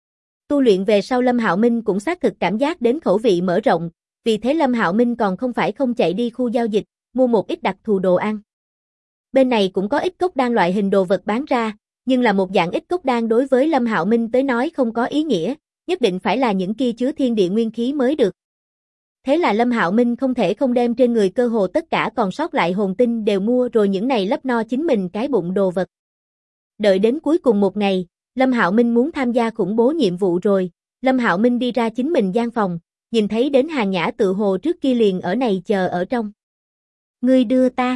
Tu luyện về sau Lâm Hạo Minh cũng xác thực cảm giác đến khẩu vị mở rộng, vì thế Lâm Hạo Minh còn không phải không chạy đi khu giao dịch, mua một ít đặc thù đồ ăn. Bên này cũng có ít cốc đan loại hình đồ vật bán ra, nhưng là một dạng ít cốc đan đối với Lâm Hạo Minh tới nói không có ý nghĩa, nhất định phải là những kia chứa thiên địa nguyên khí mới được. Thế là Lâm Hạo Minh không thể không đem trên người cơ hồ tất cả còn sót lại hồn tinh đều mua rồi những này lấp no chính mình cái bụng đồ vật. Đợi đến cuối cùng một ngày, Lâm Hạo Minh muốn tham gia khủng bố nhiệm vụ rồi, Lâm Hạo Minh đi ra chính mình gian phòng, nhìn thấy đến Hàn Nhã tự hồ trước kia liền ở này chờ ở trong. Ngươi đưa ta.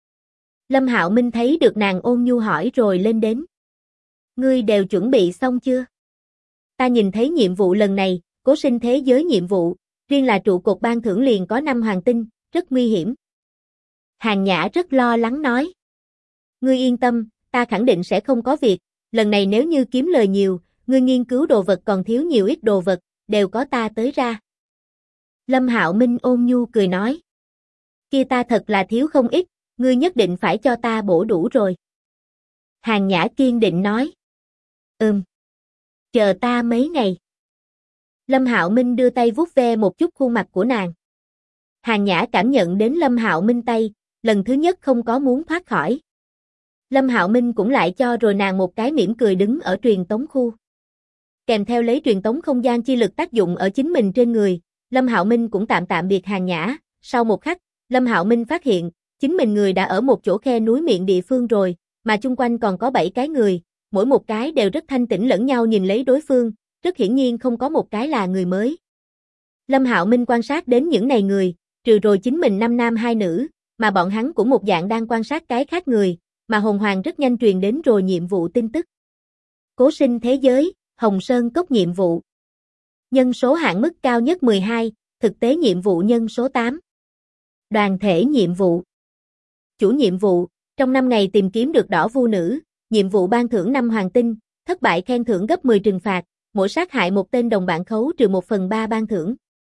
Lâm Hạo Minh thấy được nàng ôn nhu hỏi rồi lên đến. Ngươi đều chuẩn bị xong chưa? Ta nhìn thấy nhiệm vụ lần này, cố sinh thế giới nhiệm vụ, riêng là trụ cột ban thưởng liền có 5 hoàng tinh, rất nguy hiểm. Hàn Nhã rất lo lắng nói. Ngươi yên tâm, ta khẳng định sẽ không có việc, lần này nếu như kiếm lời nhiều, ngươi nghiên cứu đồ vật còn thiếu nhiều ít đồ vật, đều có ta tới ra. Lâm Hạo Minh ôn nhu cười nói. Kia ta thật là thiếu không ít, ngươi nhất định phải cho ta bổ đủ rồi. Hàn Nhã kiên định nói. Chờ ta mấy ngày. Lâm Hạo Minh đưa tay vuốt ve một chút khuôn mặt của nàng. Hàn Nhã cảm nhận đến Lâm Hạo Minh tay, lần thứ nhất không có muốn thoát khỏi. Lâm Hạo Minh cũng lại cho rồi nàng một cái mỉm cười đứng ở truyền tống khu. kèm theo lấy truyền tống không gian chi lực tác dụng ở chính mình trên người, Lâm Hạo Minh cũng tạm biệt hàng nhã, sau một khắc, Lâm Hạo Minh phát hiện, chính mình người đã ở một chỗ khe núi miệng địa phương rồi, mà chung quanh còn có 7 cái người, mỗi một cái đều rất thanh tĩnh lẫn nhau nhìn lấy đối phương, rất hiển nhiên không có một cái là người mới. Lâm Hạo Minh quan sát đến những này người, trừ rồi chính mình 5 nam 2 nữ, mà bọn hắn cũng một dạng đang quan sát cái khác người, mà hồn hoàng rất nhanh truyền đến rồi nhiệm vụ tin tức. Cố sinh thế giới, Hồng Sơn Cốc nhiệm vụ. Nhân số hạn mức cao nhất 12, thực tế nhiệm vụ nhân số 8. Đoàn thể nhiệm vụ. Chủ nhiệm vụ, trong 5 ngày tìm kiếm được đỏ vu nữ, nhiệm vụ ban thưởng 5 hoàng tinh, thất bại khen thưởng gấp 10 trừng phạt, mỗi sát hại một tên đồng bạn khấu trừ 1/3 ban thưởng.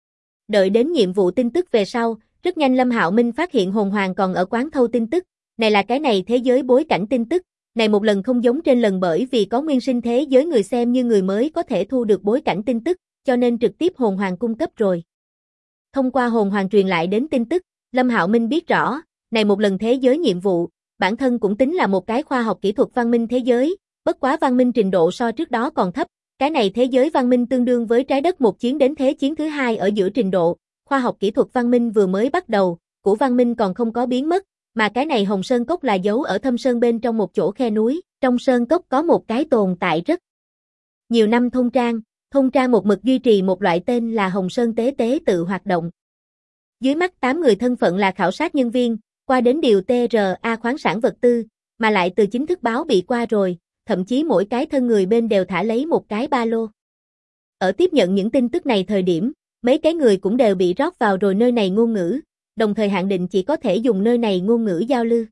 Đợi đến nhiệm vụ tin tức về sau, rất nhanh Lâm Hạo Minh phát hiện hồn hoàng còn ở quán thâu tin tức, này là cái này thế giới bối cảnh tin tức, này một lần không giống trên lần bởi vì có nguyên sinh thế giới người xem như người mới có thể thu được bối cảnh tin tức, cho nên trực tiếp hồn hoàng cung cấp rồi. Thông qua hồn hoàng truyền lại đến tin tức, Lâm Hạo Minh biết rõ, này một lần thế giới nhiệm vụ, bản thân cũng tính là một cái khoa học kỹ thuật văn minh thế giới, bất quá văn minh trình độ so trước đó còn thấp, cái này thế giới văn minh tương đương với trái đất một chiến đến thế chiến thứ hai ở giữa trình độ, khoa học kỹ thuật văn minh vừa mới bắt đầu, của văn minh còn không có biến mất, mà cái này Hồng Sơn Cốc là giấu ở thâm sơn bên trong một chỗ khe núi, trong sơn cốc có một cái tồn tại rất nhiều năm thôn trang một mực duy trì một loại tên là Hồng Sơn Tế Tế tự hoạt động. Dưới mắt 8 người thân phận là khảo sát nhân viên, qua đến điều TRA khoáng sản vật tư, mà lại từ chính thức báo bị qua rồi, thậm chí mỗi cái thân người bên đều thả lấy một cái ba lô. Ở tiếp nhận những tin tức này thời điểm, mấy cái người cũng đều bị rót vào rồi nơi này ngôn ngữ, đồng thời hạn định chỉ có thể dùng nơi này ngôn ngữ giao lưu.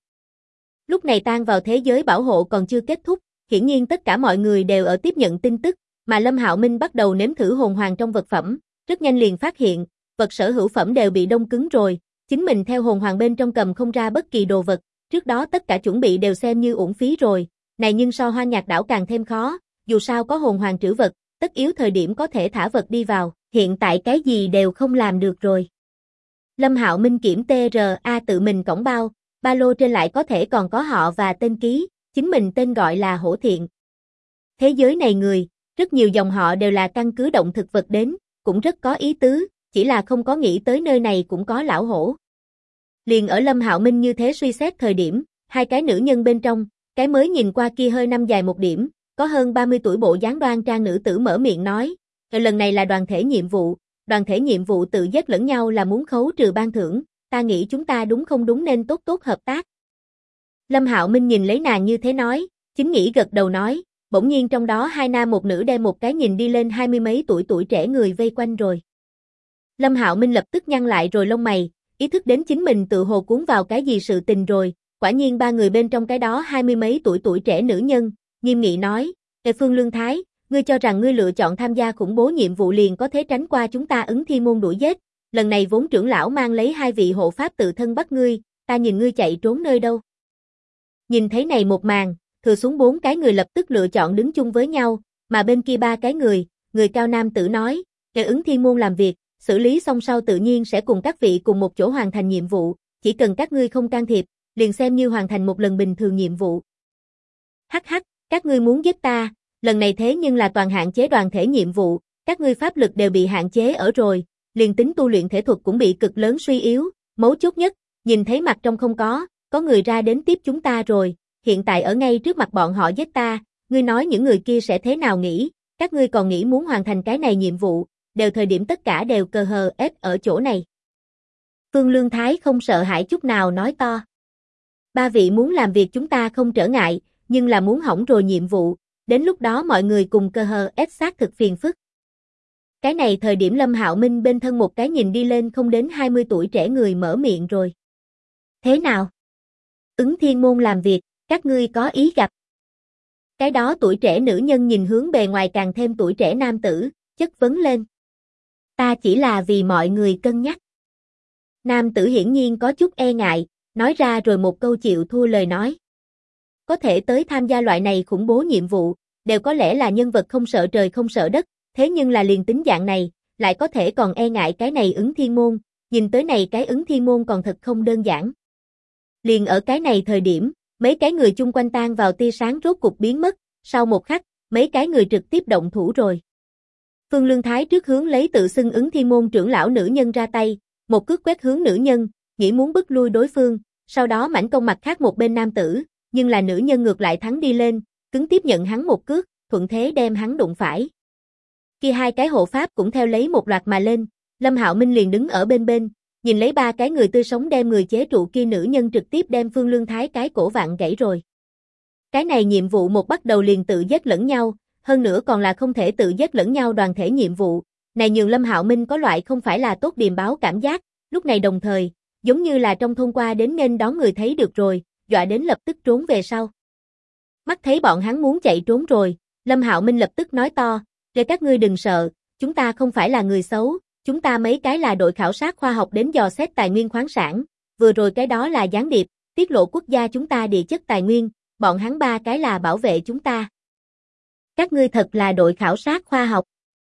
Lúc này tan vào thế giới bảo hộ còn chưa kết thúc, hiển nhiên tất cả mọi người đều ở tiếp nhận tin tức, mà Lâm Hạo Minh bắt đầu nếm thử hồn hoàng trong vật phẩm, rất nhanh liền phát hiện, vật sở hữu phẩm đều bị đông cứng rồi, chính mình theo hồn hoàng bên trong cầm không ra bất kỳ đồ vật, trước đó tất cả chuẩn bị đều xem như uổng phí rồi, này nhưng so Hoa Nhạc đảo càng thêm khó, dù sao có hồn hoàng trữ vật, tất yếu thời điểm có thể thả vật đi vào, hiện tại cái gì đều không làm được rồi. Lâm Hạo Minh kiểm TRA tự mình cổng bao, ba lô trên lại có thể còn có họ và tên ký, chính mình tên gọi là Hổ Thiện. Thế giới này người, rất nhiều dòng họ đều là căn cứ động thực vật đến, cũng rất có ý tứ, chỉ là không có nghĩ tới nơi này cũng có lão hổ. Liền ở Lâm Hạo Minh như thế suy xét thời điểm, hai cái nữ nhân bên trong, cái mới nhìn qua kia hơi năm dài một điểm, có hơn 30 tuổi bộ dáng đoan trang nữ tử mở miệng nói, lần này là đoàn thể nhiệm vụ tự giết lẫn nhau là muốn khấu trừ ban thưởng, ta nghĩ chúng ta đúng không đúng nên tốt hợp tác. Lâm Hạo Minh nhìn lấy nàng như thế nói, chính nghĩ gật đầu nói, bỗng nhiên trong đó hai nam một nữ đem một cái nhìn đi lên 20 mấy tuổi trẻ người vây quanh rồi. Lâm Hạo Minh lập tức nhăn lại rồi lông mày, ý thức đến chính mình tự hồ cuốn vào cái gì sự tình rồi, quả nhiên ba người bên trong cái đó 20 mấy tuổi trẻ nữ nhân, nghiêm nghị nói, Phương Lương Thái, ngươi cho rằng ngươi lựa chọn tham gia khủng bố nhiệm vụ liền có thể tránh qua chúng ta Ứng Thiên môn đuổi giết, lần này vốn trưởng lão mang lấy 2 vị hộ pháp tự thân bắt ngươi, ta nhìn ngươi chạy trốn nơi đâu. Nhìn thấy này một màn, thừa xuống 4 cái người lập tức lựa chọn đứng chung với nhau, mà bên kia 3 cái người cao nam tử nói, Ứng Thiên môn làm việc, xử lý xong sau tự nhiên sẽ cùng các vị cùng một chỗ hoàn thành nhiệm vụ, chỉ cần các ngươi không can thiệp, liền xem như hoàn thành một lần bình thường nhiệm vụ. Hắc hắc, các ngươi muốn giết ta, lần này thế nhưng là toàn hạn chế đoàn thể nhiệm vụ, các ngươi pháp lực đều bị hạn chế ở rồi, liền tính tu luyện thể thuật cũng bị cực lớn suy yếu, mấu chốt nhất, nhìn thấy mặt trong không có người ra đến tiếp chúng ta rồi, hiện tại ở ngay trước mặt bọn họ giết ta, ngươi nói những người kia sẽ thế nào nghĩ, các ngươi còn nghĩ muốn hoàn thành cái này nhiệm vụ, đều thời điểm tất cả đều cờ hờ ép ở chỗ này. Phương Lương Thái không sợ hãi chút nào nói to. 3 vị muốn làm việc chúng ta không trở ngại, nhưng là muốn hỏng rồi nhiệm vụ, đến lúc đó mọi người cùng cờ hờ ép xác thực phiền phức. Cái này thời điểm Lâm Hạo Minh bên thân một cái nhìn đi lên không đến 20 tuổi trẻ người mở miệng rồi. Thế nào? Ứng Thiên môn làm việc, các ngươi có ý gặp. Cái đó tuổi trẻ nữ nhân nhìn hướng bề ngoài càng thêm tuổi trẻ nam tử, chất vấn lên. Ta chỉ là vì mọi người cân nhắc. Nam tử hiển nhiên có chút e ngại, nói ra rồi một câu chịu thua lời nói. Có thể tới tham gia loại này khủng bố nhiệm vụ, đều có lẽ là nhân vật không sợ trời không sợ đất, thế nhưng là liền tính dạng này, lại có thể còn e ngại cái này Ứng Thiên môn, nhìn tới này cái Ứng Thiên môn còn thật không đơn giản. Liền ở cái này thời điểm, mấy cái người chung quanh tan vào tia sáng rốt cục biến mất, sau một khắc, mấy cái người trực tiếp động thủ rồi. Phương Lương Thái trước hướng lấy tự xưng Ứng Thiên môn trưởng lão nữ nhân ra tay, một cước quét hướng nữ nhân, nghĩ muốn bức lui đối phương, sau đó mãnh công mặt khác một bên nam tử, nhưng là nữ nhân ngược lại thắng đi lên, cứng tiếp nhận hắn một cước, thuận thế đem hắn đụng phải. Kia hai cái hộ pháp cũng theo lấy một loạt mà lên, Lâm Hạo Minh liền đứng ở bên bên, nhìn lấy ba cái người tươi sống đem người chế trụ kia nữ nhân trực tiếp đem Phương Lương Thái cái cổ vặn gãy rồi. Cái này nhiệm vụ một bắt đầu liền tự giết lẫn nhau, hơn nữa còn là không thể tự giết lẫn nhau đoàn thể nhiệm vụ, này nhường Lâm Hạo Minh có loại không phải là tốt điềm báo cảm giác, lúc này đồng thời, giống như là trong thôn qua đến nên đón người thấy được rồi, dọa đến lập tức trốn về sau. Mắt thấy bọn hắn muốn chạy trốn rồi, Lâm Hạo Minh lập tức nói to, để các ngươi đừng sợ, chúng ta không phải là người xấu, chúng ta mấy cái là đội khảo sát khoa học đến dò xét tài nguyên khoáng sản, vừa rồi cái đó là gián điệp, tiết lộ quốc gia chúng ta địa chất tài nguyên, bọn hắn ba cái là bảo vệ chúng ta. Các ngươi thật là đội khảo sát khoa học.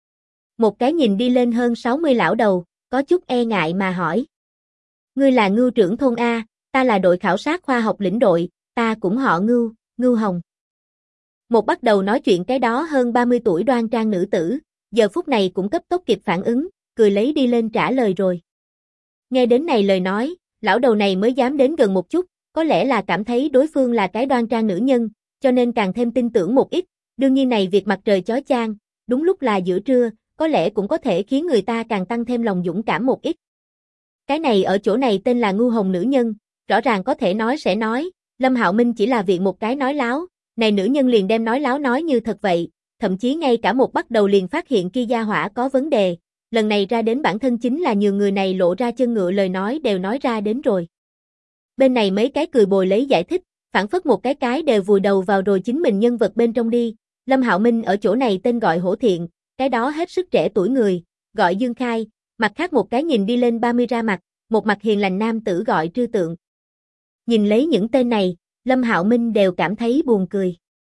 Một cái nhìn đi lên hơn 60 lão đầu, có chút e ngại mà hỏi. Ngươi là Ngưu trưởng thôn A, ta là đội khảo sát khoa học lĩnh đội, ta cũng họ Ngưu, Ngưu Hồng. Một bắt đầu nói chuyện cái đó hơn 30 tuổi đoan trang nữ tử, giờ phút này cũng cấp tốc kịp phản ứng, cười lấy đi lên trả lời rồi. Nghe đến này lời nói, lão đầu này mới dám đến gần một chút, có lẽ là cảm thấy đối phương là cái đoan trang nữ nhân, cho nên càng thêm tin tưởng một ít, đương nhiên này việc mặt trời chói chang, đúng lúc là giữa trưa, có lẽ cũng có thể khiến người ta càng tăng thêm lòng dũng cảm một ít. Cái này ở chỗ này tên là Ngưu Hồng nữ nhân, rõ ràng có thể nói sẽ nói, Lâm Hạo Minh chỉ là viện một cái nói láo, này nữ nhân liền đem nói láo nói như thật vậy, thậm chí ngay cả một bắt đầu liền phát hiện kia gia hỏa có vấn đề, lần này ra đến bản thân chính là nhường người này lộ ra chân ngựa lời nói đều nói ra đến rồi. Bên này mấy cái cười bồi lấy giải thích, phản phất một cái đều vùi đầu vào rồi chính mình nhân vật bên trong đi, Lâm Hạo Minh ở chỗ này tên gọi Hổ Thiện, cái đó hết sức trẻ tuổi người, gọi Dương Khai, mặt khác một cái nhìn đi lên 30 ra mặt, một mặt hiền lành nam tử gọi Trư Tượng. Nhìn lấy những tên này, Lâm Hạo Minh đều cảm thấy buồn cười.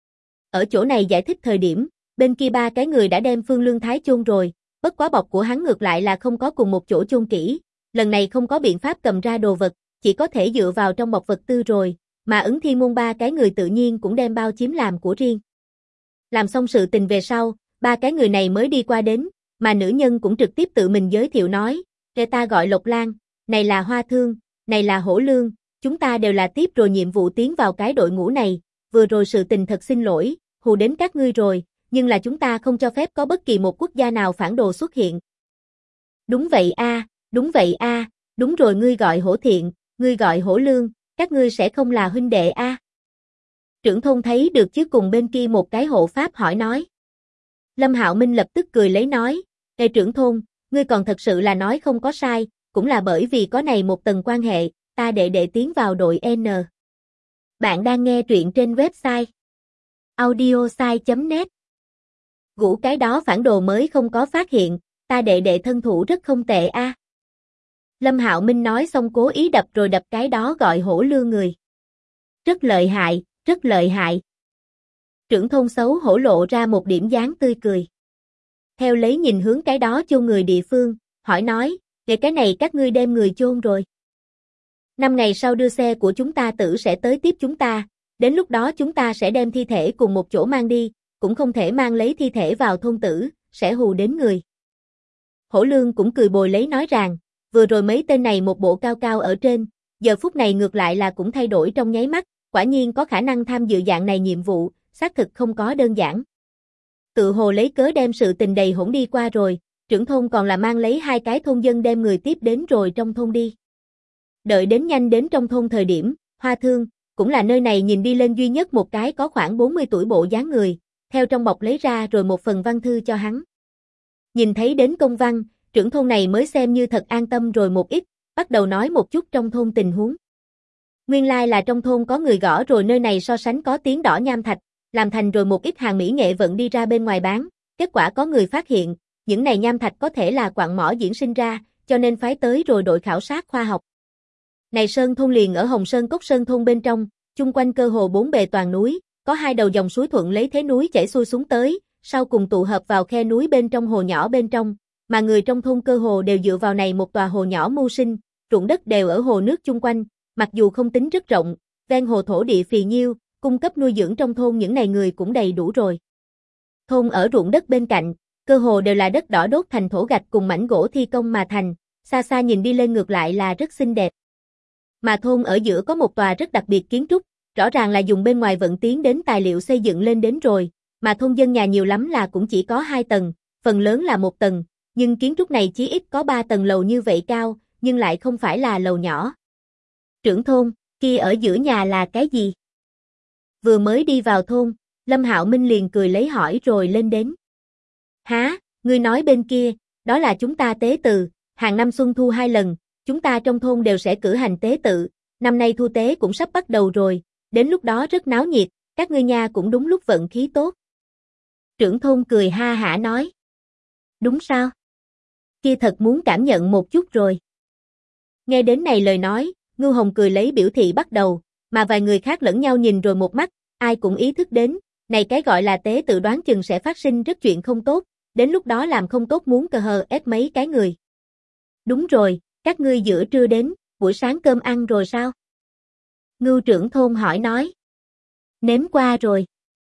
Ở chỗ này giải thích thời điểm, bên kia ba cái người đã đem Phương Lương Thái chôn rồi, bất quá bọc của hắn ngược lại là không có cùng một chỗ chôn kỹ, lần này không có biện pháp cầm ra đồ vật, chỉ có thể dựa vào trong bọc vật tư rồi, mà Ứng Thiên môn ba cái người tự nhiên cũng đem bao chiếm làm của riêng. Làm xong sự tình về sau, ba cái người này mới đi qua đến, mà nữ nhân cũng trực tiếp tự mình giới thiệu nói, ta gọi Lộc Lan, này là Hoa Thương, này là Hổ Lương, chúng ta đều là tiếp rồi nhiệm vụ tiến vào cái đội ngũ này, vừa rồi sự tình thật xin lỗi, hù đến các ngươi rồi, nhưng là chúng ta không cho phép có bất kỳ một quốc gia nào phản đồ xuất hiện. Đúng vậy a, đúng vậy a, đúng rồi ngươi gọi Hổ Thiện, ngươi gọi Hổ Lương, các ngươi sẽ không là huynh đệ a? Trưởng thôn thấy được chứ cùng bên kia một cái hộ pháp hỏi nói. Lâm Hạo Minh lập tức cười lấy nói, trưởng thôn, ngươi còn thật sự là nói không có sai, cũng là bởi vì có này một tầng quan hệ, ta đệ tiến vào đội N. Bạn đang nghe truyện trên website audiosai.net. Gũ cái đó phản đồ mới không có phát hiện, ta đệ thân thủ rất không tệ a. Lâm Hạo Minh nói xong cố ý đập rồi đập cái đó gọi Hổ Lương người. Rất lợi hại, rất lợi hại. Trưởng thôn xấu hổ lộ ra một điểm dáng tươi cười. Theo lấy nhìn hướng cái đó chôn người địa phương, hỏi nói, về cái này các ngươi đem người chôn rồi. 5 ngày sau đưa xe của chúng ta tử sẽ tới tiếp chúng ta, đến lúc đó chúng ta sẽ đem thi thể cùng một chỗ mang đi, cũng không thể mang lấy thi thể vào thôn tử, sẽ hù đến người. Hổ Lương cũng cười bồi lấy nói rằng, vừa rồi mấy tên này một bộ cao cao ở trên, giờ phút này ngược lại là cũng thay đổi trong nháy mắt, quả nhiên có khả năng tham dự dạng này nhiệm vụ, xác thực không có đơn giản. Tự hồ lấy cớ đem sự tình đầy hỗn đi qua rồi, trưởng thôn còn là mang lấy hai cái thôn dân đem người tiếp đến rồi trong thôn đi. Đợi đến nhanh đến trong thôn thời điểm, Hoa Thương, cũng là nơi này nhìn đi lên duy nhất một cái có khoảng 40 tuổi bộ dáng người, theo trong bọc lấy ra rồi một phần văn thư cho hắn. Nhìn thấy đến công văn, trưởng thôn này mới xem như thật an tâm rồi một ít, bắt đầu nói một chút trong thôn tình huống. Nguyên lai là trong thôn có người gõ rồi nơi này so sánh có tiếng đỏ nham thạch, làm thành rồi một ít hàng mỹ nghệ vận đi ra bên ngoài bán, kết quả có người phát hiện, những này nham thạch có thể là quặng mỏ diễn sinh ra, cho nên phái tới rồi đội khảo sát khoa học. Này Sơn thôn liền ở Hồng Sơn Cốc Sơn thôn bên trong, chung quanh cơ hồ bốn bề toàn núi, có hai đầu dòng suối thuận lấy thế núi chảy xuôi xuống tới, sau cùng tụ hợp vào khe núi bên trong hồ nhỏ bên trong, mà người trong thôn cơ hồ đều dựa vào này một tòa hồ nhỏ mưu sinh, ruộng đất đều ở hồ nước chung quanh, mặc dù không tính rất rộng, ven hồ thổ địa phì nhiêu, cung cấp nuôi dưỡng trong thôn những này người cũng đầy đủ rồi. Thôn ở ruộng đất bên cạnh, cơ hồ đều là đất đỏ đốt thành thổ gạch cùng mảnh gỗ thi công mà thành, xa xa nhìn đi lên ngược lại là rất xinh đẹp. Mà thôn ở giữa có một tòa rất đặc biệt kiến trúc, rõ ràng là dùng bên ngoài vận tiến đến tài liệu xây dựng lên đến rồi, mà thôn dân nhà nhiều lắm là cũng chỉ có 2 tầng, phần lớn là 1 tầng, nhưng kiến trúc này chí ít có 3 tầng lầu như vậy cao, nhưng lại không phải là lầu nhỏ. Trưởng thôn, kia ở giữa nhà là cái gì? Vừa mới đi vào thôn, Lâm Hạo Minh liền cười lấy hỏi rồi lên đến. Há, ngươi nói bên kia, đó là chúng ta tế tự, hàng năm xuân thu 2 lần, chúng ta trong thôn đều sẽ cử hành tế tự, năm nay thu tế cũng sắp bắt đầu rồi, đến lúc đó rất náo nhiệt, các ngươi nha cũng đúng lúc vận khí tốt. Trưởng thôn cười ha hả nói. Đúng sao? Kia thật muốn cảm nhận một chút rồi. Nghe đến này lời nói, Ngưu Hồng cười lấy biểu thị bắt đầu, mà vài người khác lẫn nhau nhìn rồi một mắt, ai cũng ý thức đến, này cái gọi là tế tự đoán chừng sẽ phát sinh rất chuyện không tốt, đến lúc đó làm không tốt muốn cờ hờ ép mấy cái người. Đúng rồi, các ngươi giữa trưa đến, buổi sáng cơm ăn rồi sao? Ngưu trưởng thôn hỏi nói. Nếm qua rồi.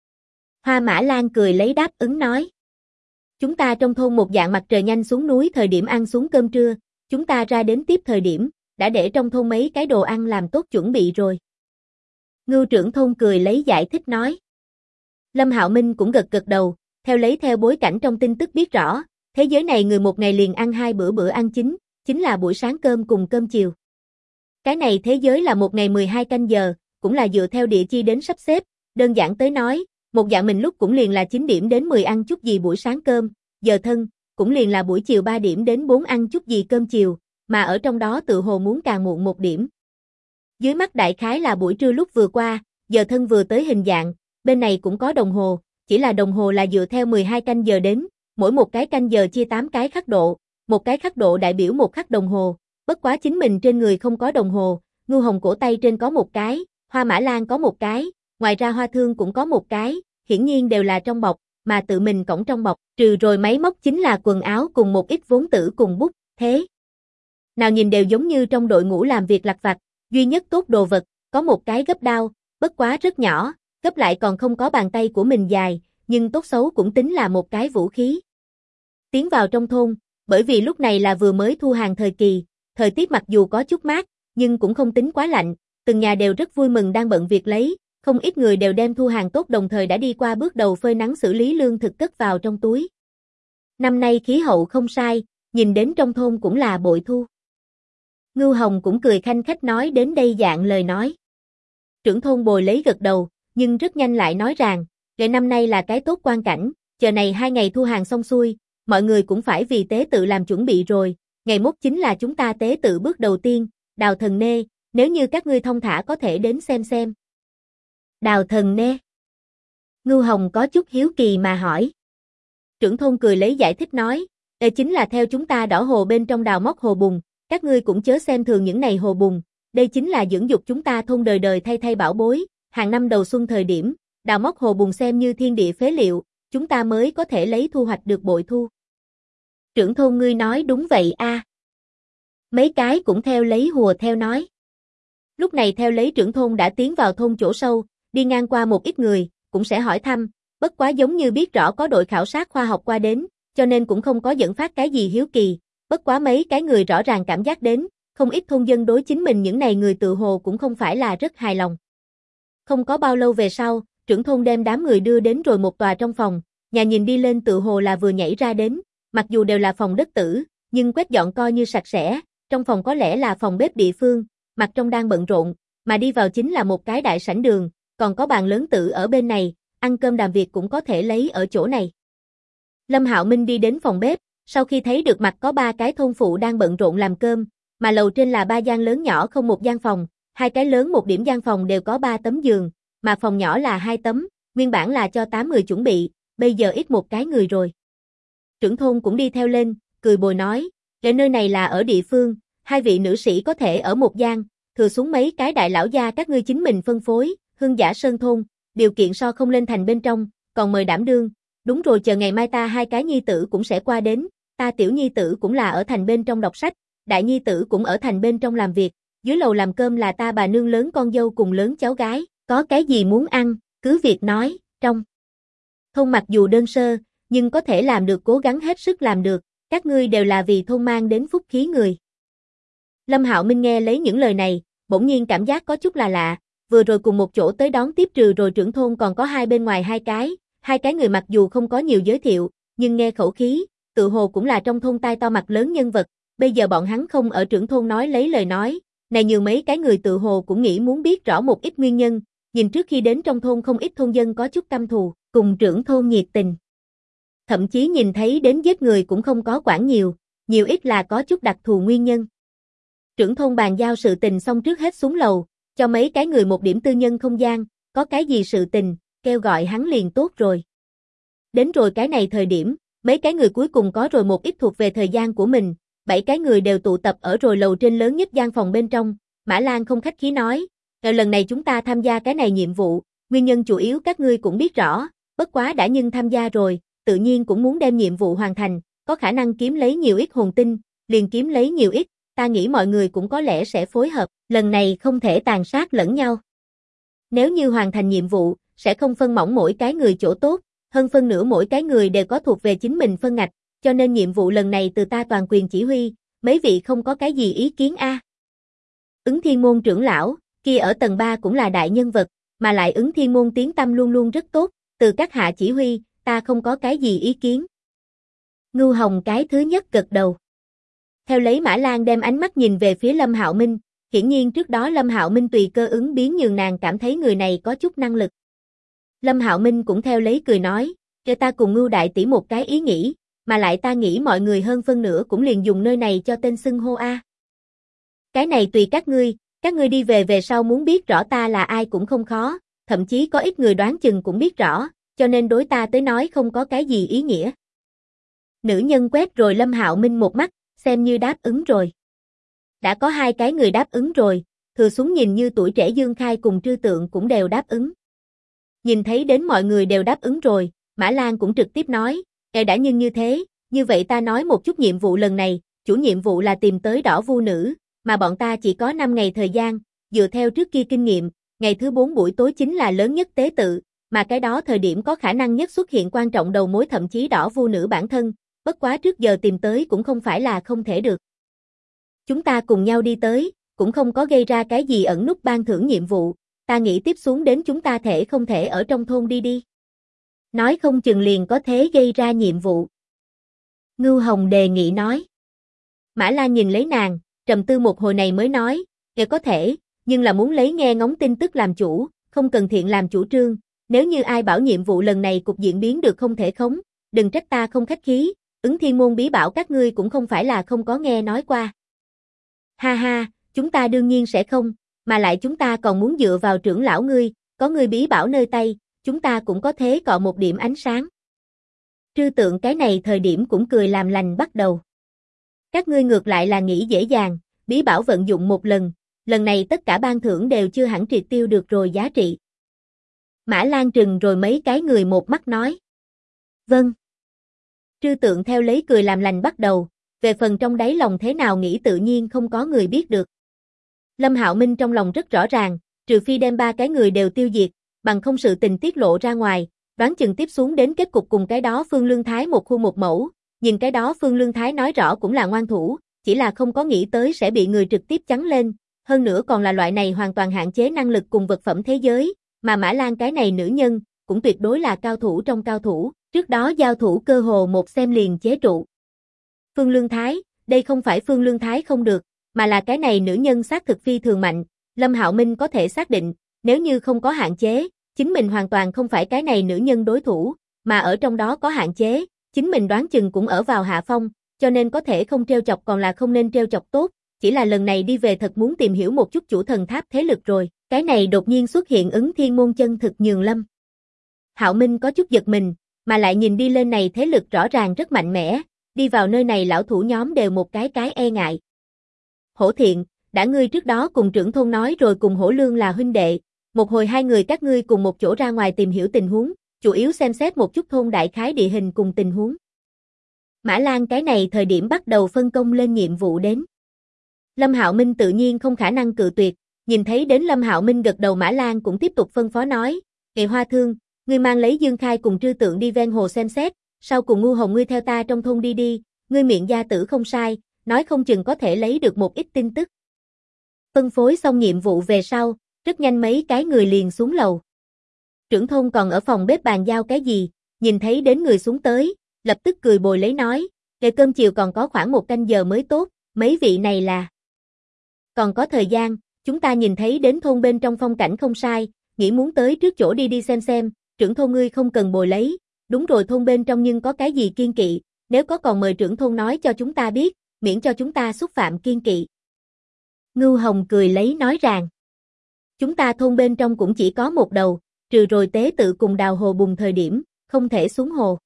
Hoa Mã Lan cười lấy đáp ứng nói. Chúng ta trong thôn một dạng mặt trời nhanh xuống núi thời điểm ăn xuống cơm trưa, chúng ta ra đến tiếp thời điểm, đã để trong thôn mấy cái đồ ăn làm tốt chuẩn bị rồi. Ngưu trưởng thôn cười lấy giải thích nói. Lâm Hạo Minh cũng gật gật đầu, theo bối cảnh trong tin tức biết rõ, thế giới này người một ngày liền ăn 2 bữa ăn chính là buổi sáng cơm cùng cơm chiều. Cái này thế giới là một ngày 12 canh giờ, cũng là dựa theo địa chi đến sắp xếp, đơn giản tới nói, một dạng mình lúc cũng liền là 9 điểm đến 10 ăn chút gì buổi sáng cơm, giờ thân, cũng liền là buổi chiều 3 điểm đến 4 ăn chút gì cơm chiều, mà ở trong đó tự hồ muốn càng muộn 1 điểm. Dưới mắt đại khái là buổi trưa lúc vừa qua, giờ thân vừa tới hình dạng, bên này cũng có đồng hồ, chỉ là đồng hồ là dựa theo 12 canh giờ đến, mỗi một cái canh giờ chia 8 cái khắc độ, một cái khắc độ đại biểu một khắc đồng hồ, bất quá chính mình trên người không có đồng hồ, Ngưu Hồng cổ tay trên có một cái, Hoa Mã Lan có một cái, ngoài ra Hoa Thương cũng có một cái, hiển nhiên đều là trong bọc, mà tự mình cõng trong bọc, trừ rồi máy móc chính là quần áo cùng một ít vốn tử cùng bút, thế. Nào nhìn đều giống như trong đội ngũ làm việc lặt vặt, duy nhất tốt đồ vật, có một cái gấp đao, bất quá rất nhỏ, gấp lại còn không có bàn tay của mình dài, nhưng tốt xấu cũng tính là một cái vũ khí. Tiến vào trong thôn, bởi vì lúc này là vừa mới thu hàng thời kỳ, thời tiết mặc dù có chút mát, nhưng cũng không tính quá lạnh, từng nhà đều rất vui mừng đang bận việc lấy, không ít người đều đem thu hàng tốt đồng thời đã đi qua bước đầu phơi nắng xử lý lương thực cất vào trong túi. Năm nay khí hậu không sai, nhìn đến trong thôn cũng là bội thu. Ngưu Hồng cũng cười khanh khách nói đến đây dạng lời nói. Trưởng thôn bồi lấy gật đầu, nhưng rất nhanh lại nói rằng, ngày năm nay là cái tốt quan cảnh, chờ này 2 ngày thu hàng xong xuôi, mọi người cũng phải vì tế tự làm chuẩn bị rồi, ngày mốt chính là chúng ta tế tự bước đầu tiên, đào thần nê, nếu như các ngươi thông thả có thể đến xem. Đào thần nê. Ngưu Hồng có chút hiếu kỳ mà hỏi. Trưởng thôn cười lấy giải thích nói, đây chính là theo chúng ta đỏ hồ bên trong đào móc hồ bùn, các ngươi cũng chớ xem thường những này hồ bùn, đây chính là dưỡng dục chúng ta thôn đời đời thay bảo bối, hàng năm đầu xuân thời điểm, đào móc hồ bùn xem như thiên địa phế liệu, chúng ta mới có thể lấy thu hoạch được bội thu. Trưởng thôn ngươi nói đúng vậy a. Mấy cái cũng theo lấy hùa theo nói. Lúc này theo lấy trưởng thôn đã tiến vào thôn chỗ sâu, đi ngang qua một ít người, cũng sẽ hỏi thăm, bất quá giống như biết rõ có đội khảo sát khoa học qua đến, cho nên cũng không có dẫn phát cái gì hiếu kỳ, bất quá mấy cái người rõ ràng cảm giác đến, không ít thôn dân đối chính mình những này người tự hồ cũng không phải là rất hài lòng. Không có bao lâu về sau, trưởng thôn đem đám người đưa đến rồi một tòa trong phòng, nhà nhìn đi lên tự hồ là vừa nhảy ra đến, mặc dù đều là phòng đất tử, nhưng quét dọn coi như sạch sẽ, trong phòng có lẽ là phòng bếp địa phương, mặt trong đang bận rộn, mà đi vào chính là một cái đại sảnh đường, còn có bàn lớn tự ở bên này, ăn cơm làm việc cũng có thể lấy ở chỗ này. Lâm Hạo Minh đi đến phòng bếp, sau khi thấy được mặt có 3 cái thôn phụ đang bận rộn làm cơm, mà lầu trên là 3 gian lớn nhỏ không một gian phòng, 2 cái lớn một điểm gian phòng đều có 3 tấm giường, mà phòng nhỏ là 2 tấm, nguyên bản là cho 8 người chuẩn bị, bây giờ ít một cái người rồi. Trưởng thôn cũng đi theo lên, cười bồi nói, để nơi này là ở địa phương, 2 vị nữ sĩ có thể ở một gian, thừa xuống mấy cái đại lão gia các ngươi chính mình phân phối, Hương Giả Sơn thôn, điều kiện so không lên thành bên trong, còn mời đảm đương, đúng rồi chờ ngày mai ta 2 cái nhi tử cũng sẽ qua đến, ta tiểu nhi tử cũng là ở thành bên trong đọc sách, đại nhi tử cũng ở thành bên trong làm việc, dưới lầu làm cơm là ta bà nương lớn con dâu cùng lớn cháu gái, có cái gì muốn ăn, cứ việc nói, trong Thôn mặc dù đơn sơ, nhưng có thể làm được cố gắng hết sức làm được, các ngươi đều là vì thôn mang đến phúc khí người. Lâm Hạo Minh nghe lấy những lời này, bỗng nhiên cảm giác có chút là lạ, vừa rồi cùng một chỗ tới đón tiếp trừ rồi trưởng thôn còn có hai bên ngoài hai cái người mặc dù không có nhiều giới thiệu, nhưng nghe khẩu khí, tự hồ cũng là trong thôn tai to mặt lớn nhân vật, bây giờ bọn hắn không ở trưởng thôn nói lấy lời nói, này nhường mấy cái người tự hồ cũng nghĩ muốn biết rõ một ít nguyên nhân, nhìn trước khi đến trong thôn không ít thôn dân có chút căm thù, cùng trưởng thôn nhiệt tình. Thậm chí nhìn thấy đến giết người cũng không có quản nhiều ít là có chút đặc thù nguyên nhân. Trưởng thôn bàn giao sự tình xong trước hết xuống lầu, cho mấy cái người một điểm tư nhân không gian, có cái gì sự tình, kêu gọi hắn liền tốt rồi. Đến rồi cái này thời điểm, mấy cái người cuối cùng có rồi một ít thuộc về thời gian của mình, 7 cái người đều tụ tập ở rồi lầu trên lớn nhất gian phòng bên trong, Mã Lan không khách khí nói, lần này chúng ta tham gia cái này nhiệm vụ, nguyên nhân chủ yếu các ngươi cũng biết rõ, bất quá đã nhưng tham gia rồi, tự nhiên cũng muốn đem nhiệm vụ hoàn thành, có khả năng kiếm lấy nhiều ít hồn tinh, liền kiếm lấy nhiều ít, ta nghĩ mọi người cũng có lẽ sẽ phối hợp, lần này không thể tàn sát lẫn nhau. Nếu như hoàn thành nhiệm vụ, sẽ không phân mỏng mỗi cái người chỗ tốt, hơn phân nửa mỗi cái người đều có thuộc về chính mình phân ngạch, cho nên nhiệm vụ lần này từ ta toàn quyền chỉ huy, mấy vị không có cái gì ý kiến a? Ứng Thiên Môn trưởng lão, kia ở tầng 3 cũng là đại nhân vật, mà lại Ứng Thiên Môn tiếng tăm luôn luôn rất tốt, từ các hạ chỉ huy, ta không có cái gì ý kiến. Ngưu Hồng cái thứ nhất gật đầu. Theo lấy Mã Lan đem ánh mắt nhìn về phía Lâm Hạo Minh, hiển nhiên trước đó Lâm Hạo Minh tùy cơ ứng biến nhường nàng cảm thấy người này có chút năng lực. Lâm Hạo Minh cũng theo lấy cười nói, cho ta cùng Ngưu đại tỷ một cái ý nghĩ, mà lại ta nghĩ mọi người hơn phân nửa cũng liền dùng nơi này cho tên xưng hô a. Cái này tùy các ngươi đi về sau muốn biết rõ ta là ai cũng không khó, thậm chí có ít người đoán chừng cũng biết rõ, cho nên đối ta tới nói không có cái gì ý nghĩa. Nữ nhân quét rồi Lâm Hạo Minh một mắt, xem như đáp ứng rồi. Đã có hai cái người đáp ứng rồi, thừa xuống nhìn như tuổi trẻ Dương Khai cùng Trư Tượng cũng đều đáp ứng. Nhìn thấy đến mọi người đều đáp ứng rồi, Mã Lan cũng trực tiếp nói, đã nhưng như thế, như vậy ta nói một chút nhiệm vụ lần này, chủ nhiệm vụ là tìm tới đỏ vu nữ, mà bọn ta chỉ có 5 ngày thời gian, dựa theo trước kia kinh nghiệm, ngày thứ 4 buổi tối chính là lớn nhất tế tự, mà cái đó thời điểm có khả năng nhất xuất hiện quan trọng đầu mối thậm chí đỏ vu nữ bản thân, bất quá trước giờ tìm tới cũng không phải là không thể được. Chúng ta cùng nhau đi tới, cũng không có gây ra cái gì ẩn nút ban thưởng nhiệm vụ, ta nghĩ tiếp xuống đến chúng ta không thể ở trong thôn đi. Nói không chừng liền có thế gây ra nhiệm vụ. Ngưu Hồng đề nghị nói. Mã Lan nhìn lấy nàng, trầm tư một hồi này mới nói, có thể, nhưng là muốn lấy nghe ngóng tin tức làm chủ, không cần thiện làm chủ trương, nếu như ai bảo nhiệm vụ lần này cục diễn biến được không thể khống, đừng trách ta không khách khí, Ứng Thiên Môn bí bảo các ngươi cũng không phải là không có nghe nói qua. Ha ha, chúng ta đương nhiên sẽ không, mà lại chúng ta còn muốn dựa vào trưởng lão ngươi, có ngươi bí bảo nơi tay, chúng ta cũng có thế cọ một điểm ánh sáng. Trư Tượng cái này thời điểm cũng cười làm lành bắt đầu. Các ngươi ngược lại là nghĩ dễ dàng, bí bảo vận dụng một lần, lần này tất cả ban thưởng đều chưa hẳn triệt tiêu được rồi giá trị. Mã Lan trừng rồi mấy cái người một mắt nói. Vâng. Trư Tượng theo lấy cười làm lành bắt đầu, về phần trong đáy lòng thế nào nghĩ tự nhiên không có người biết được. Lâm Hạo Minh trong lòng rất rõ ràng, trừ phi đem 3 cái người đều tiêu diệt, bằng không sự tình tiết lộ ra ngoài, đoán chừng tiếp xuống đến kết cục cùng cái đó Phương Lương Thái một khu một mẫu, nhìn cái đó Phương Lương Thái nói rõ cũng là ngoan thủ, chỉ là không có nghĩ tới sẽ bị người trực tiếp chắn lên, hơn nữa còn là loại này hoàn toàn hạn chế năng lực cùng vật phẩm thế giới, mà Mã Lan cái này nữ nhân, cũng tuyệt đối là cao thủ trong cao thủ, trước đó giao thủ cơ hồ một xem liền chế trụ. Phương Lương Thái, đây không phải Phương Lương Thái không được, mà là cái này nữ nhân xác thực phi thường mạnh, Lâm Hạo Minh có thể xác định, nếu như không có hạn chế, chính mình hoàn toàn không phải cái này nữ nhân đối thủ, mà ở trong đó có hạn chế, chính mình đoán chừng cũng ở vào hạ phong, cho nên có thể không trêu chọc còn là không nên trêu chọc tốt, chỉ là lần này đi về thật muốn tìm hiểu một chút chủ thần tháp thế lực rồi, cái này đột nhiên xuất hiện Ứng Thiên Môn chân thực nhường Lâm Hạo Minh có chút giật mình, mà lại nhìn đi lên này thế lực rõ ràng rất mạnh mẽ, đi vào nơi này lão thủ nhóm đều một cái e ngại. Hổ Thiện, đã ngươi trước đó cùng trưởng thôn nói rồi cùng Hổ Lương là huynh đệ, một hồi hai người các ngươi cùng một chỗ ra ngoài tìm hiểu tình huống, chủ yếu xem xét một chút thôn đại khái địa hình cùng tình huống. Mã Lan cái này thời điểm bắt đầu phân công lên nhiệm vụ đến. Lâm Hạo Minh tự nhiên không khả năng cự tuyệt, nhìn thấy đến Lâm Hạo Minh gật đầu Mã Lan cũng tiếp tục phân phó nói, Hoa Thương, ngươi mang lấy Dương Khai cùng Trư Tượng đi ven hồ xem xét, sau cùng Ngu Hồng ngươi theo ta trong thôn đi đi, ngươi miệng gia tử không sai, nói không chừng có thể lấy được một ít tin tức. Phân phối xong nhiệm vụ về sau, rất nhanh mấy cái người liền xuống lầu. Trưởng thôn còn ở phòng bếp bàn giao cái gì, nhìn thấy đến người xuống tới, lập tức cười bồi lấy nói, "Ngày cơm chiều còn có khoảng 1 canh giờ mới tốt, mấy vị này là..." "Còn có thời gian, chúng ta nhìn thấy đến thôn bên trong phong cảnh không sai, nghĩ muốn tới trước chỗ đi đi xem, trưởng thôn ngươi không cần bồi lấy, đúng rồi thôn bên trong nhưng có cái gì kiêng kỵ, nếu có còn mời trưởng thôn nói cho chúng ta biết, miễn cho chúng ta xúc phạm kiêng kỵ." Ngưu Hồng cười lấy nói rằng, "Chúng ta thôn bên trong cũng chỉ có một đầu, trừ rồi tế tự cùng đào hồ bùng thời điểm, không thể xuống hồ."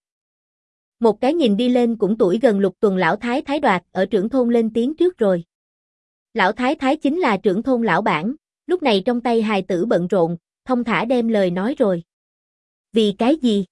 Một cái nhìn đi lên cũng tuổi gần lục tuần lão thái thái đoạt ở trưởng thôn lên tiếng trước rồi. Lão thái thái chính là trưởng thôn lão bản, lúc này trong tay hài tử bận rộn, thông thả đem lời nói rồi. "Vì cái gì?"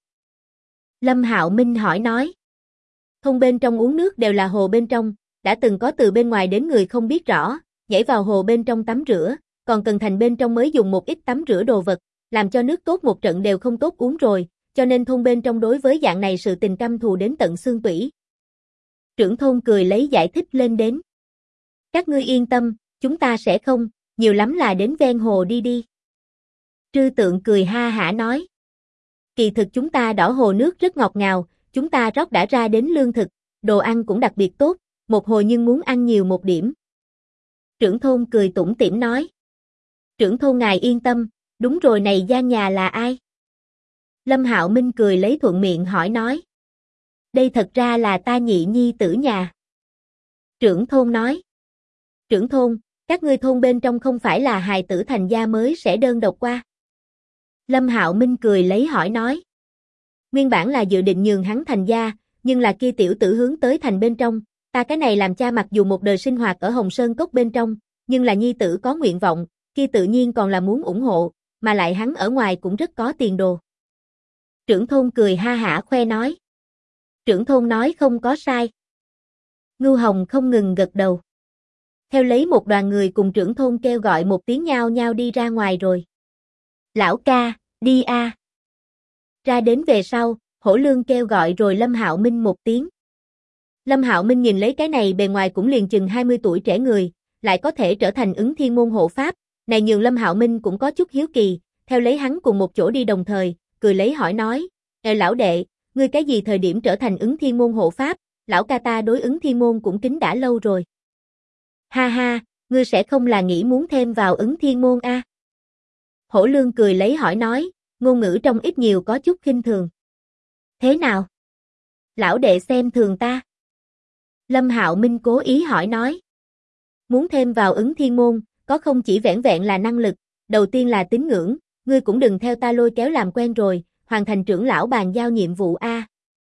Lâm Hạo Minh hỏi nói. "Thôn bên trong uống nước đều là hồ bên trong, đã từng có từ bên ngoài đến người không biết rõ, nhảy vào hồ bên trong tắm rửa, còn cần thành bên trong mới dùng một ít tắm rửa đồ vật, làm cho nước tốt một trận đều không tốt uống rồi, cho nên thôn bên trong đối với dạng này sự tình căm thù đến tận xương tủy." Trưởng thôn cười lấy giải thích lên đến. "Các ngươi yên tâm, chúng ta sẽ không, nhiều lắm là đến ven hồ đi đi." Trư Tượng cười ha hả nói. "Kỳ thực chúng ta đỏ hồ nước rất ngọt ngào, chúng ta rót đã ra đến lương thực, đồ ăn cũng đặc biệt tốt, một hồi nhưng muốn ăn nhiều một điểm." Trưởng thôn cười tủm tỉm nói. "Trưởng thôn ngài yên tâm, đúng rồi này gian nhà là ai?" Lâm Hạo Minh cười lấy thuận miệng hỏi nói. "Đây thật ra là ta nhị nhi tử nhà." Trưởng thôn nói. "Trưởng thôn, các ngươi thôn bên trong không phải là hài tử thành gia mới sẽ đơn độc qua?" Lâm Hạo Minh cười lấy hỏi nói. "Nguyên bản là dự định nhường hắn thành gia, nhưng là kia tiểu tử hướng tới thành bên trong, ta cái này làm cha mặc dù một đời sinh hoạt ở Hồng Sơn Cốc bên trong, nhưng là nhi tử có nguyện vọng, kia tự nhiên còn là muốn ủng hộ, mà lại hắn ở ngoài cũng rất có tiền đồ." Trưởng thôn cười ha hả khoe nói. Trưởng thôn nói không có sai. Ngưu Hồng không ngừng gật đầu. Theo lấy một đoàn người cùng trưởng thôn kêu gọi một tiếng nhao nhao đi ra ngoài rồi. "Lão ca, đi a." Ra đến về sau, Hổ Lương kêu gọi rồi Lâm Hạo Minh một tiếng. Lâm Hạo Minh nhìn lấy cái này bề ngoài cũng liền chừng 20 tuổi trẻ người, lại có thể trở thành ứng thiên môn hộ pháp, này nhường Lâm Hạo Minh cũng có chút hiếu kỳ, theo lấy hắn cùng một chỗ đi đồng thời, cười lấy hỏi nói, lão đệ, ngươi cái gì thời điểm trở thành ứng thiên môn hộ pháp, lão ca ta đối ứng thiên môn cũng kính đã lâu rồi." "Ha ha, ngươi sẽ không là nghĩ muốn thêm vào ứng thiên môn a?" Hổ Lương cười lấy hỏi nói, ngôn ngữ trong ít nhiều có chút khinh thường. "Thế nào? Lão đệ xem thường ta?" Lâm Hạo Minh cố ý hỏi nói. "Muốn thêm vào ứng thiên môn, có không chỉ vẻn vẹn là năng lực, đầu tiên là tín ngưỡng, ngươi cũng đừng theo ta lôi kéo làm quen rồi, hoàn thành trưởng lão bàn giao nhiệm vụ a."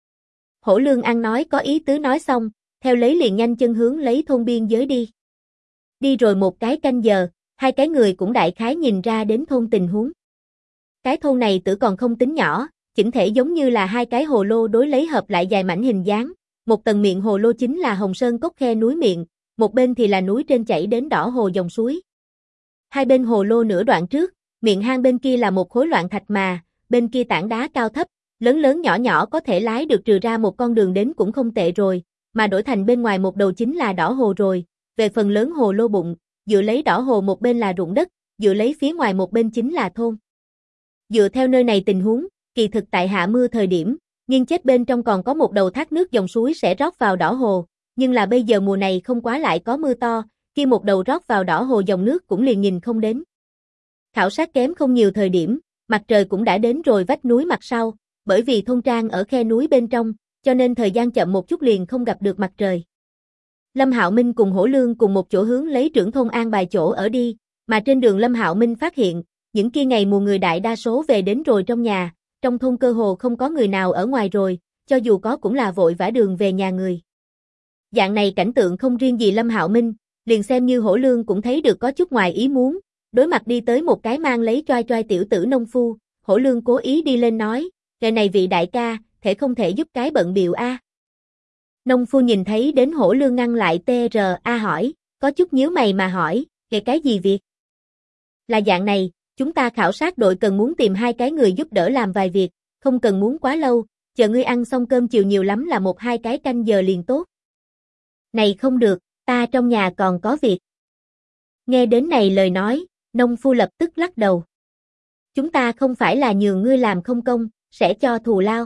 Hổ Lương ăn nói có ý tứ nói xong, theo lấy liền nhanh chân hướng lấy thôn biên giới đi. Đi rồi một cái canh giờ, hai cái người cũng đại khái nhìn ra đến thôn tình huống. Cái thôn này tử còn không tính nhỏ, chỉnh thể giống như là hai cái hồ lô đối lấy hợp lại dài mảnh hình dáng, một tầng miệng hồ lô chính là Hồng Sơn Cốc khe núi miệng, một bên thì là núi trên chảy đến đỏ hồ dòng suối. Hai bên hồ lô nửa đoạn trước, miệng hang bên kia là một khối loạn thạch mà, bên kia tảng đá cao thấp, lớn lớn nhỏ nhỏ có thể lái được trừ ra một con đường đến cũng không tệ rồi, mà đổi thành bên ngoài một đầu chính là đỏ hồ rồi, về phần lớn hồ lô bụng, dựa lấy đỏ hồ một bên là ruộng đất, dựa lấy phía ngoài một bên chính là thôn. Dựa theo nơi này tình huống, kỳ thực tại hạ mưa thời điểm, nghiêng chết bên trong còn có một đầu thác nước dòng suối sẽ rót vào đỏ hồ, nhưng là bây giờ mùa này không quá lại có mưa to, kia một đầu rót vào đỏ hồ dòng nước cũng liền nhìn không đến. Khảo sát kém không nhiều thời điểm, mặt trời cũng đã đến rồi vách núi mặt sau, bởi vì thôn trang ở khe núi bên trong, cho nên thời gian chậm một chút liền không gặp được mặt trời. Lâm Hạo Minh cùng Hổ Lương cùng một chỗ hướng lấy trưởng thôn an bài chỗ ở đi, mà trên đường Lâm Hạo Minh phát hiện, những kia ngày mùa người đại đa số về đến rồi trong nhà, trong thôn cơ hồ không có người nào ở ngoài rồi, cho dù có cũng là vội vã đường về nhà người. Dạng này cảnh tượng không riêng gì Lâm Hạo Minh, liền xem như Hổ Lương cũng thấy được có chút ngoài ý muốn, đối mặt đi tới một cái mang lấy choai choai tiểu tử nông phu, Hổ Lương cố ý đi lên nói, "Ngày này vị đại ca, thể không thể giúp cái bận bịu a?" Nông phu nhìn thấy đến Hổ Lương ngăn lại TRA hỏi, có chút nhíu mày mà hỏi, "Cái gì việc?" "Là dạng này, Chúng ta khảo sát đội cần muốn tìm 2 cái người giúp đỡ làm vài việc, không cần muốn quá lâu, chờ ngươi ăn xong cơm chiều nhiều lắm là 1-2 cái canh giờ liền tốt. Này không được, ta trong nhà còn có việc. Nghe đến này lời nói, nông phu lập tức lắc đầu. Chúng ta không phải là nhường ngươi làm không công, sẽ cho thù lao.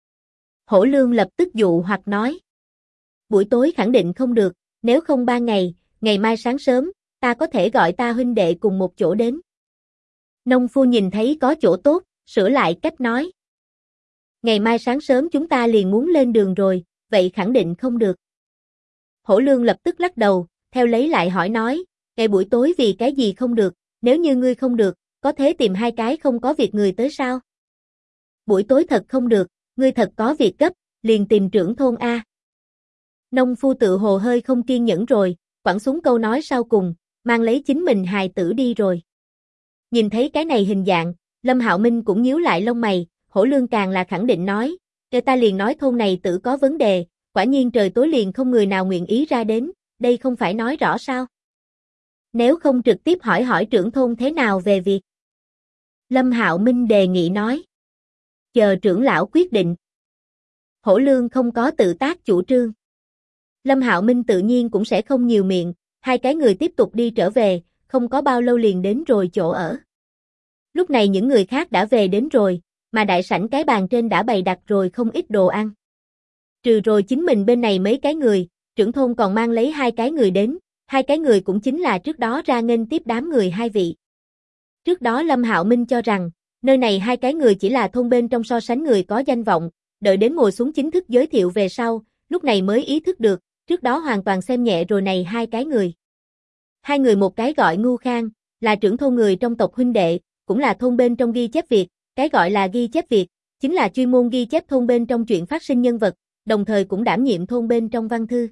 Hổ Lương lập tức dụ hoặc nói. Buổi tối khẳng định không được, nếu không 3 ngày, ngày mai sáng sớm, ta có thể gọi ta huynh đệ cùng một chỗ đến. Nông phu nhìn thấy có chỗ tốt, sửa lại cách nói. Ngày mai sáng sớm chúng ta liền muốn lên đường rồi, vậy khẳng định không được. Hổ Lương lập tức lắc đầu, theo lấy lại hỏi nói, ngày buổi tối vì cái gì không được, nếu như ngươi không được, có thể tìm 2 cái không có việc người tới sao? Buổi tối thật không được, ngươi thật có việc gấp, liền tìm trưởng thôn A. Nông phu tự hồ hơi không kiên nhẫn rồi, quẳng xuống câu nói sau cùng, mang lấy chính mình hài tử đi rồi. Nhìn thấy cái này hình dạng, Lâm Hạo Minh cũng nhíu lại lông mày, Hổ Lương càng là khẳng định nói, người ta liền nói thôn này tử có vấn đề, quả nhiên trời tối liền không người nào nguyện ý ra đến, đây không phải nói rõ sao? Nếu không trực tiếp hỏi hỏi trưởng thôn thế nào về việc. Lâm Hạo Minh đề nghị nói. Chờ trưởng lão quyết định. Hổ Lương không có tự tác chủ trương. Lâm Hạo Minh tự nhiên cũng sẽ không nhiều miệng, 2 cái người tiếp tục đi trở về, không có bao lâu liền đến rồi chỗ ở. Lúc này những người khác đã về đến rồi, mà đại sảnh cái bàn trên đã bày đặt rồi không ít đồ ăn. Trừ rồi chính mình bên này mấy cái người, trưởng thôn còn mang lấy 2 cái người đến, 2 cái người cũng chính là trước đó ra nghênh tiếp đám người 2 vị. Trước đó Lâm Hạo Minh cho rằng, nơi này 2 cái người chỉ là thôn bên trong so sánh người có danh vọng, đợi đến ngồi xuống chính thức giới thiệu về sau, lúc này mới ý thức được, trước đó hoàn toàn xem nhẹ rồi này 2 cái người. 2 người một cái gọi Ngưu Khang, là trưởng thôn người trong tộc huynh đệ, cũng là thôn bên trong ghi chép việc, cái gọi là ghi chép việc, chính là chuyên môn ghi chép thôn bên trong chuyện phát sinh nhân vật, đồng thời cũng đảm nhiệm thôn bên trong văn thư.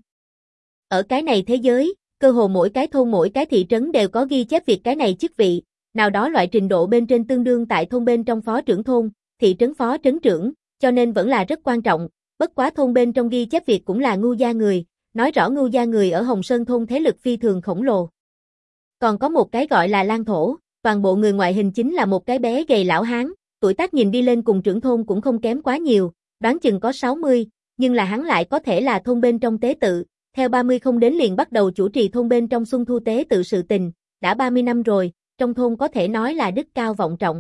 Ở cái này thế giới, cơ hồ mỗi cái thôn mỗi cái thị trấn đều có ghi chép việc cái này chức vị, nào đó loại trình độ bên trên tương đương tại thôn bên trong phó trưởng thôn, thị trấn phó trấn trưởng, cho nên vẫn là rất quan trọng, bất quá thôn bên trong ghi chép việc cũng là Ngưu gia người, nói rõ Ngưu gia người ở Hồng Sơn thôn thế lực phi thường khổng lồ. Còn có một cái gọi là Lan Thổ, toàn bộ người ngoại hình chính là một cái bé gầy lão hán, tuổi tác nhìn đi lên cùng trưởng thôn cũng không kém quá nhiều, đoán chừng có 60, nhưng là hắn lại có thể là thôn bên trong tế tự, theo 30 không đến liền bắt đầu chủ trì thôn bên trong xuân thu tế tự sự tình, đã 30 năm rồi, trong thôn có thể nói là đức cao vọng trọng.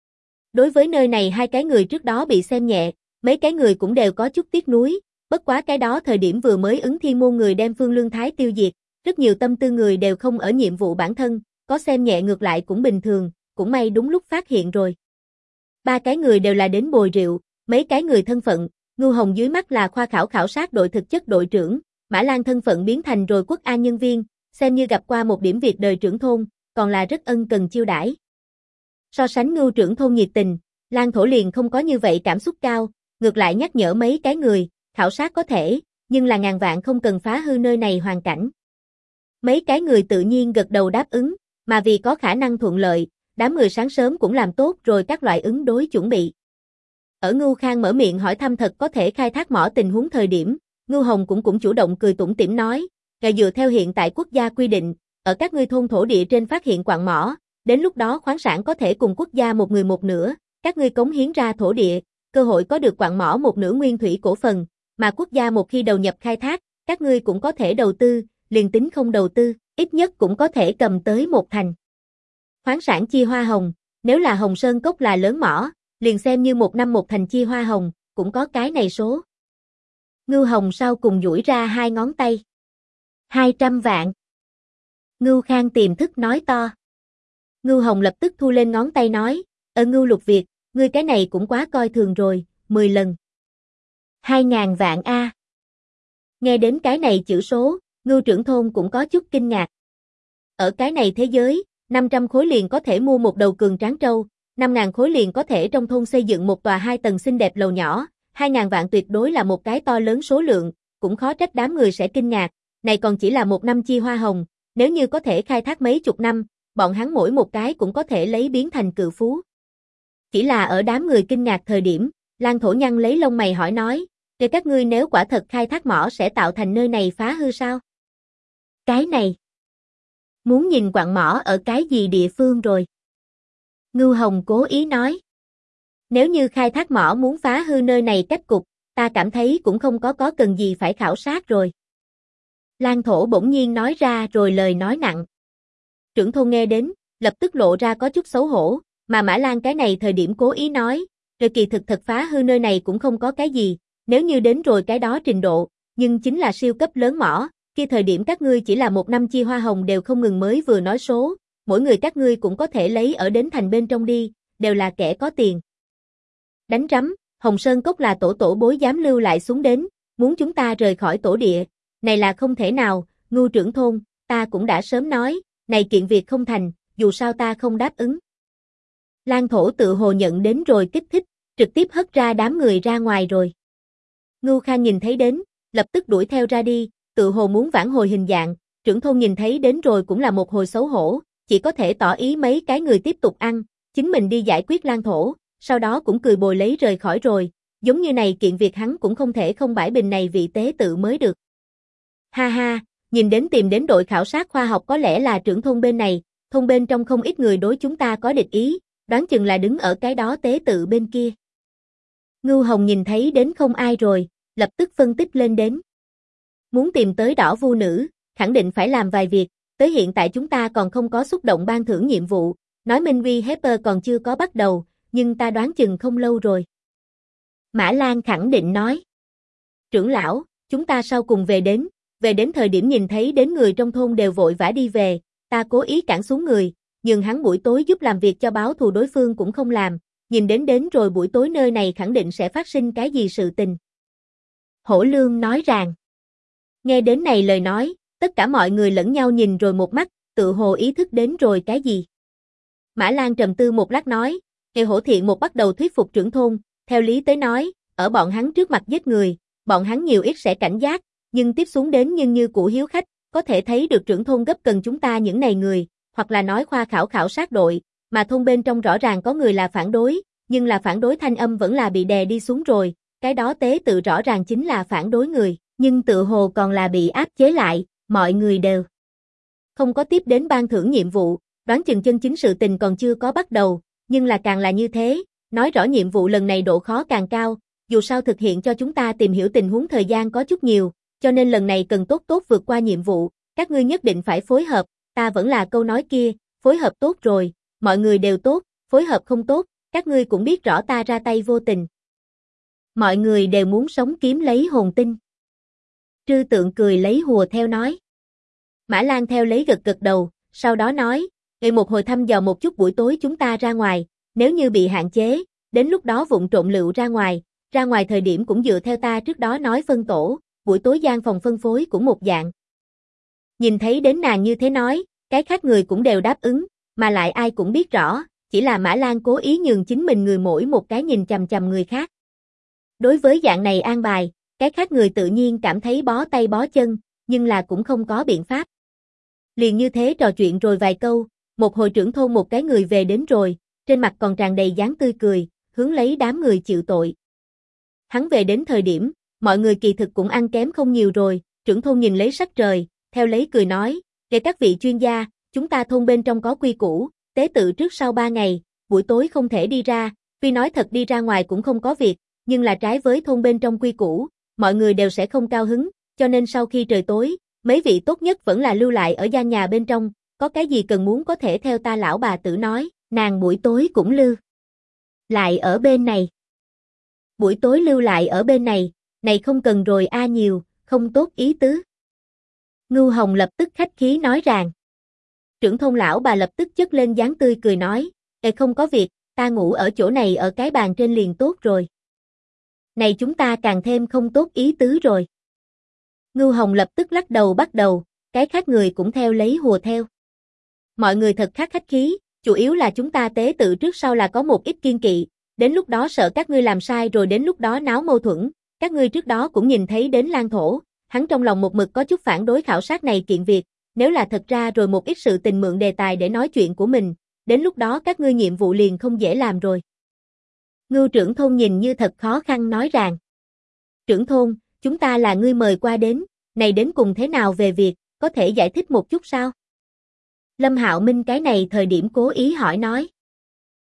Đối với nơi này 2 cái người trước đó bị xem nhẹ, mấy cái người cũng đều có chút tiếc nuối, bất quá cái đó thời điểm vừa mới ứng thiên môn người đem Phương Lương Thái tiêu diệt, rất nhiều tâm tư người đều không ở nhiệm vụ bản thân, có xem nhẹ ngược lại cũng bình thường, cũng may đúng lúc phát hiện rồi. 3 cái người đều là đến bồi rượu, mấy cái người thân phận, Ngưu Hồng dưới mắt là khoa khảo sát đội thực chất đội trưởng, Mã Lan thân phận biến thành rồi quốc an nhân viên, xem như gặp qua một điểm việc đời trưởng thôn, còn là rất ân cần chiêu đãi. So sánh Ngưu trưởng thôn nhiệt tình, Lan Thổ liền không có như vậy cảm xúc cao, ngược lại nhắc nhở mấy cái người, khảo sát có thể, nhưng là ngàn vạn không cần phá hư nơi này hoàn cảnh. Mấy cái người tự nhiên gật đầu đáp ứng, mà vì có khả năng thuận lợi, đám người sáng sớm cũng làm tốt rồi các loại ứng đối chuẩn bị. Ở Ngưu Khang mở miệng hỏi thăm thật có thể khai thác mỏ tình huống thời điểm, Ngưu Hồng cũng chủ động cười tủm tỉm nói, ngài dựa theo hiện tại quốc gia quy định, ở các ngươi thôn thổ địa trên phát hiện quặng mỏ, đến lúc đó khoáng sản có thể cùng quốc gia một người một nửa, các ngươi cống hiến ra thổ địa, cơ hội có được quặng mỏ một nửa nguyên thủy cổ phần, mà quốc gia một khi đầu nhập khai thác, các ngươi cũng có thể đầu tư, liền tính không đầu tư, ít nhất cũng có thể cầm tới 1/10. Khoáng sản chia hoa hồng, nếu là Hồng Sơn Cốc là lớn mỏ, liền xem như 1 năm 1/10 chia hoa hồng, cũng có cái này số. Ngưu Hồng sau cùng duỗi ra 2 ngón tay. 200 vạn. Ngưu Khang tiềm thức nói to. Ngưu Hồng lập tức thu lên ngón tay nói, Ngưu Lục Việt, ngươi cái này cũng quá coi thường rồi, 10 lần. 2.000 vạn A. Nghe đến cái này chữ số, Ngưu trưởng thôn cũng có chút kinh ngạc. Ở cái này thế giới, 500 khối liền có thể mua một đầu cường tráng trâu, 5.000 khối liền có thể trong thôn xây dựng một tòa 2 tầng xinh đẹp lầu nhỏ, 2.000 vạn tuyệt đối là một cái to lớn số lượng, cũng khó trách đám người sẽ kinh ngạc, này còn chỉ là 1 năm chia hoa hồng, nếu như có thể khai thác mấy chục năm, bọn hắn mỗi một cái cũng có thể lấy biến thành cự phú. Chỉ là ở đám người kinh ngạc thời điểm, Lan Thổ nhăn lấy lông mày hỏi nói, để các ngươi nếu quả thật khai thác mỏ sẽ tạo thành nơi này phá hư sao? Cái này, muốn nhìn quặng mỏ ở cái gì địa phương rồi? Ngưu Hồng cố ý nói. Nếu như khai thác mỏ muốn phá hư nơi này cách cục, ta cảm thấy cũng không có cần gì phải khảo sát rồi. Lang Thổ bỗng nhiên nói ra rồi lời nói nặng. Trưởng thôn nghe đến, lập tức lộ ra có chút xấu hổ, mà Mã Lan cái này thời điểm cố ý nói, rồi kỳ thực thật phá hư nơi này cũng không có cái gì, nếu như đến rồi cái đó trình độ, nhưng chính là siêu cấp lớn mỏ, khi thời điểm các ngươi chỉ là một năm chia hoa hồng đều không ngừng mới vừa nói số, mỗi người các ngươi cũng có thể lấy ở đến thành bên trong đi, đều là kẻ có tiền. Đánh rắm, Hồng Sơn Cốc là tổ bối dám lưu lại xuống đến, muốn chúng ta rời khỏi tổ địa, này là không thể nào, Ngưu trưởng thôn, ta cũng đã sớm nói, này kiện việc không thành, dù sao ta không đáp ứng. Lang Thổ tự hồ nhận đến rồi kích thích, trực tiếp hất ra đám người ra ngoài rồi. Ngưu Khang nhìn thấy đến, lập tức đuổi theo ra đi, tự hồ muốn vãn hồi hình dạng, trưởng thôn nhìn thấy đến rồi cũng là một hồi xấu hổ, chỉ có thể tỏ ý mấy cái người tiếp tục ăn, chính mình đi giải quyết Lang Thổ, sau đó cũng cười bồi lấy rời khỏi rồi, giống như này kiện việc hắn cũng không thể không bãi bình này vị tế tự mới được. Ha ha, nhìn đến tìm đến đội khảo sát khoa học có lẽ là trưởng thôn bên này, thôn bên trong không ít người đối chúng ta có địch ý, đoán chừng là đứng ở cái đó tế tự bên kia. Ngưu Hồng nhìn thấy đến không ai rồi, lập tức phân tích lên đến. Muốn tìm tới đỏ vu nữ, khẳng định phải làm vài việc, tới hiện tại chúng ta còn không có xúc động ban thưởng nhiệm vụ, nói Minh Vi Hepper còn chưa có bắt đầu, nhưng ta đoán chừng không lâu rồi. Mã Lan khẳng định nói. Trưởng lão, chúng ta sau cùng về đến thời điểm nhìn thấy đến người trong thôn đều vội vã đi về, ta cố ý cản xuống người, nhưng hắn buổi tối giúp làm việc cho báo thù đối phương cũng không làm, nhìn đến rồi buổi tối nơi này khẳng định sẽ phát sinh cái gì sự tình. Hổ Lương nói rằng, nghe đến này lời nói, tất cả mọi người lẫn nhau nhìn rồi một mắt, tự hồ ý thức đến rồi cái gì. Mã Lan trầm tư một lát nói, Hổ Thiện một bắt đầu thuyết phục trưởng thôn, theo lý tới nói, ở bọn hắn trước mặt giết người, bọn hắn nhiều ít sẽ cảnh giác, nhưng tiếp xuống đến nhưng như cũ hiếu khách, có thể thấy được trưởng thôn gấp cần chúng ta những này người, hoặc là nói khoa khảo sát đội, mà thôn bên trong rõ ràng có người là phản đối, nhưng là phản đối thanh âm vẫn là bị đè đi xuống rồi, cái đó tế tự rõ ràng chính là phản đối người, nhưng tự hồ còn là bị áp chế lại, mọi người đều không có tiếp đến ban thưởng nhiệm vụ, đoán chừng chân chính sự tình còn chưa có bắt đầu, nhưng là càng là như thế, nói rõ nhiệm vụ lần này độ khó càng cao, dù sao thực hiện cho chúng ta tìm hiểu tình huống thời gian có chút nhiều, cho nên lần này cần tốt vượt qua nhiệm vụ, các ngươi nhất định phải phối hợp, ta vẫn là câu nói kia, phối hợp tốt rồi, mọi người đều tốt, phối hợp không tốt, các ngươi cũng biết rõ ta ra tay vô tình. Mọi người đều muốn sống kiếm lấy hồn tinh. Trư Tượng cười lấy hùa theo nói. Mã Lan theo lấy gật đầu, sau đó nói, một hồi thăm dò một chút buổi tối chúng ta ra ngoài, nếu như bị hạn chế, đến lúc đó vụng trộn lựu ra ngoài thời điểm cũng dựa theo ta trước đó nói phân tổ, buổi tối gian phòng phân phối cũng một dạng. Nhìn thấy đến nàng như thế nói, cái khác người cũng đều đáp ứng, mà lại ai cũng biết rõ, chỉ là Mã Lan cố ý nhường chính mình người mỗi một cái nhìn chằm chằm người khác. Đối với dạng này an bài, cái khác người tự nhiên cảm thấy bó tay bó chân, nhưng là cũng không có biện pháp. Liền như thế trò chuyện rồi vài câu, một hồi trưởng thôn một cái người về đến rồi, trên mặt còn tràn đầy dáng tươi cười, hướng lấy đám người chịu tội. Hắn về đến thời điểm, mọi người kỳ thực cũng ăn kém không nhiều rồi, trưởng thôn nhìn lấy sắc trời, theo lấy cười nói, để các vị chuyên gia, chúng ta thôn bên trong có quy củ, tế tự trước sau 3 ngày, buổi tối không thể đi ra, tuy nói thật đi ra ngoài cũng không có việc, nhưng là trái với thôn bên trong quy củ, mọi người đều sẽ không cao hứng, cho nên sau khi trời tối, mấy vị tốt nhất vẫn là lưu lại ở gian nhà bên trong, có cái gì cần muốn có thể theo ta lão bà tử nói, nàng buổi tối cũng lưu lại ở bên này. Buổi tối lưu lại ở bên này không cần rồi a nhiều, không tốt ý tứ. Ngưu Hồng lập tức khách khí nói rằng. Trưởng thôn lão bà lập tức chất lên dáng tươi cười nói, không có việc, ta ngủ ở chỗ này ở cái bàn trên liền tốt rồi. Này chúng ta càng thêm không tốt ý tứ rồi. Ngưu Hồng lập tức lắc đầu bắt đầu, cái khác người cũng theo lấy hùa theo. Mọi người thật khác khách khí, chủ yếu là chúng ta tế tự trước sau là có một ít kiên kỵ, đến lúc đó sợ các ngươi làm sai rồi đến lúc đó náo mâu thuẫn, các ngươi trước đó cũng nhìn thấy đến Lang Thổ, hắn trong lòng một mực có chút phản đối khảo sát này kiện việc, nếu là thật ra rồi một ít sự tình mượn đề tài để nói chuyện của mình, đến lúc đó các ngươi nhiệm vụ liền không dễ làm rồi. Ngưu trưởng thôn nhìn như thật khó khăn nói rằng. Trưởng thôn, chúng ta là ngươi mời qua đến, này đến cùng thế nào về việc, có thể giải thích một chút sao? Lâm Hạo Minh cái này thời điểm cố ý hỏi nói.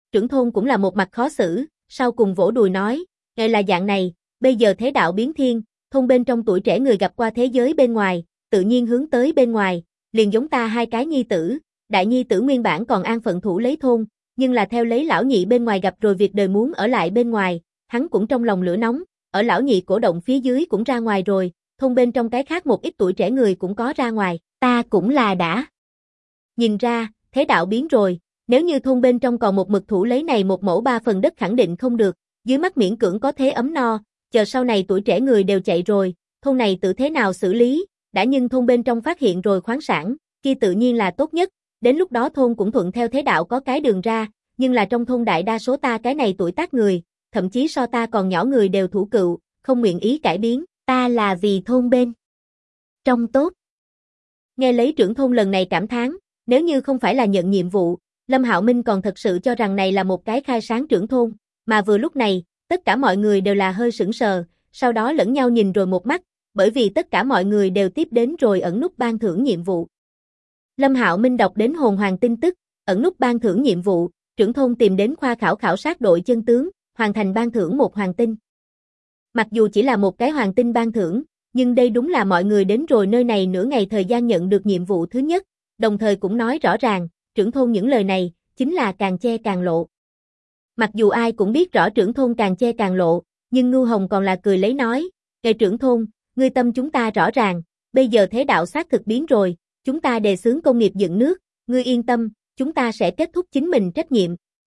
Trưởng thôn cũng là một mặt khó xử, sau cùng vỗ đùi nói, "Ngài là dạng này, bây giờ thế đạo biến thiên, thôn bên trong tuổi trẻ người gặp qua thế giới bên ngoài, tự nhiên hướng tới bên ngoài, liền giống ta hai cái nhi tử, đại nhi tử nguyên bản còn an phận thủ lấy thôn, nhưng là theo lấy lão nhị bên ngoài gặp rồi việc đời muốn ở lại bên ngoài, hắn cũng trong lòng lửa nóng, ở lão nhị cổ động phía dưới cũng ra ngoài rồi, thôn bên trong cái khác một ít tuổi trẻ người cũng có ra ngoài, ta cũng là đã nhìn ra, thế đạo biến rồi, nếu như thôn bên trong còn một mực thủ lấy này một mẫu 3 phần đất khẳng định không được, dưới mắt miễn cưỡng có thế ấm no, chờ sau này tuổi trẻ người đều chạy rồi, thôn này tự thế nào xử lý, đã nhưng thôn bên trong phát hiện rồi khoáng sản, kia tự nhiên là tốt nhất, đến lúc đó thôn cũng thuận theo thế đạo có cái đường ra, nhưng là trong thôn đại đa số ta cái này tuổi tác người, thậm chí so ta còn nhỏ người đều thủ cựu, không nguyện ý cải biến, ta là vì thôn bên trong tốt. Nghe lấy trưởng thôn lần này cảm thán, nếu như không phải là nhận nhiệm vụ, Lâm Hạo Minh còn thật sự cho rằng này là một cái khai sáng trưởng thôn, mà vừa lúc này, tất cả mọi người đều là hơi sững sờ, sau đó lẫn nhau nhìn rồi một mắt, bởi vì tất cả mọi người đều tiếp đến rồi ẩn nút ban thưởng nhiệm vụ. Lâm Hạo Minh đọc đến hồn hoàng tin tức, ẩn nút ban thưởng nhiệm vụ, trưởng thôn tìm đến khoa khảo sát đội chân tướng, hoàn thành ban thưởng một hoàng tinh. Mặc dù chỉ là một cái hoàng tinh ban thưởng, nhưng đây đúng là mọi người đến rồi nơi này nửa ngày thời gian nhận được nhiệm vụ thứ nhất, đồng thời cũng nói rõ ràng, trưởng thôn những lời này, chính là càng che càng lộ. Mặc dù ai cũng biết rõ trưởng thôn càng che càng lộ, nhưng Ngưu Hồng còn là cười lấy nói, "Ngài trưởng thôn, ngươi tâm chúng ta rõ ràng, bây giờ thế đạo xác thực biến rồi, chúng ta đề xướng công nghiệp dựng nước, ngươi yên tâm, chúng ta sẽ kết thúc chính mình trách nhiệm.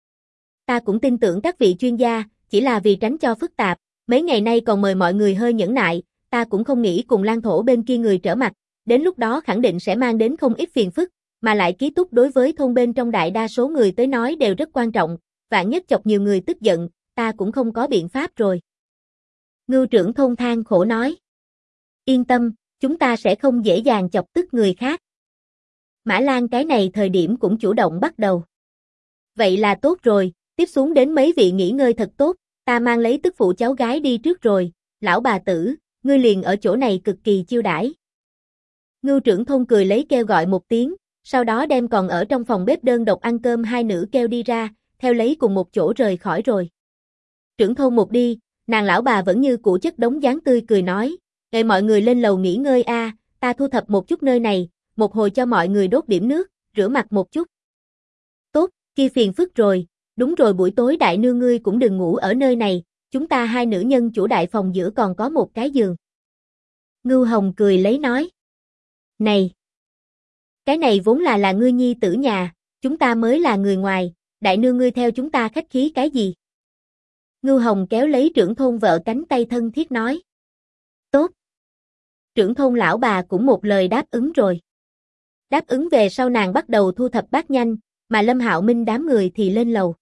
Ta cũng tin tưởng các vị chuyên gia, chỉ là vì tránh cho phức tạp, mấy ngày nay còn mời mọi người hơi nhẫn nại, ta cũng không nghĩ cùng Lan Thổ bên kia người trở mặt, đến lúc đó khẳng định sẽ mang đến không ít phiền phức, mà lại ký túc đối với thôn bên trong đại đa số người tới nói đều rất quan trọng, vạn nhất chọc nhiều người tức giận, ta cũng không có biện pháp rồi." Ngưu trưởng thôn than khổ nói, "Yên tâm, chúng ta sẽ không dễ dàng chọc tức người khác." Mã Lan cái này thời điểm cũng chủ động bắt đầu. "Vậy là tốt rồi, tiếp xuống đến mấy vị nghỉ ngơi thật tốt, ta mang lấy tức phụ cháu gái đi trước rồi, lão bà tử, ngươi liền ở chỗ này cực kỳ chiêu đãi." Ngưu trưởng thôn cười lấy kêu gọi một tiếng, sau đó đem còn ở trong phòng bếp đơn độc ăn cơm hai nữ kêu đi ra, theo lấy cùng một chỗ rời khỏi rồi. Trưởng thôn một đi, nàng lão bà vẫn như cũ chất đống dáng tươi cười nói, "Ngày mọi người lên lầu nghỉ ngơi a, ta thu thập một chút nơi này, một hồi cho mọi người đốt điểm nước, rửa mặt một chút." "Tốt, kia phiền phức rồi, đúng rồi buổi tối đại nương ngươi cũng đừng ngủ ở nơi này, chúng ta hai nữ nhân chủ đại phòng giữa còn có một cái giường." Ngưu Hồng cười lấy nói, "Này, cái này vốn là ngươi nhi tử nhà, chúng ta mới là người ngoài, đại nương ngươi theo chúng ta khách khí cái gì?" Ngưu Hồng kéo lấy trưởng thôn vợ cánh tay thân thiết nói, "Tốt." Trưởng thôn lão bà cũng một lời đáp ứng rồi. Đáp ứng về sau nàng bắt đầu thu thập bát nhanh, mà Lâm Hạo Minh đám người thì lên lầu.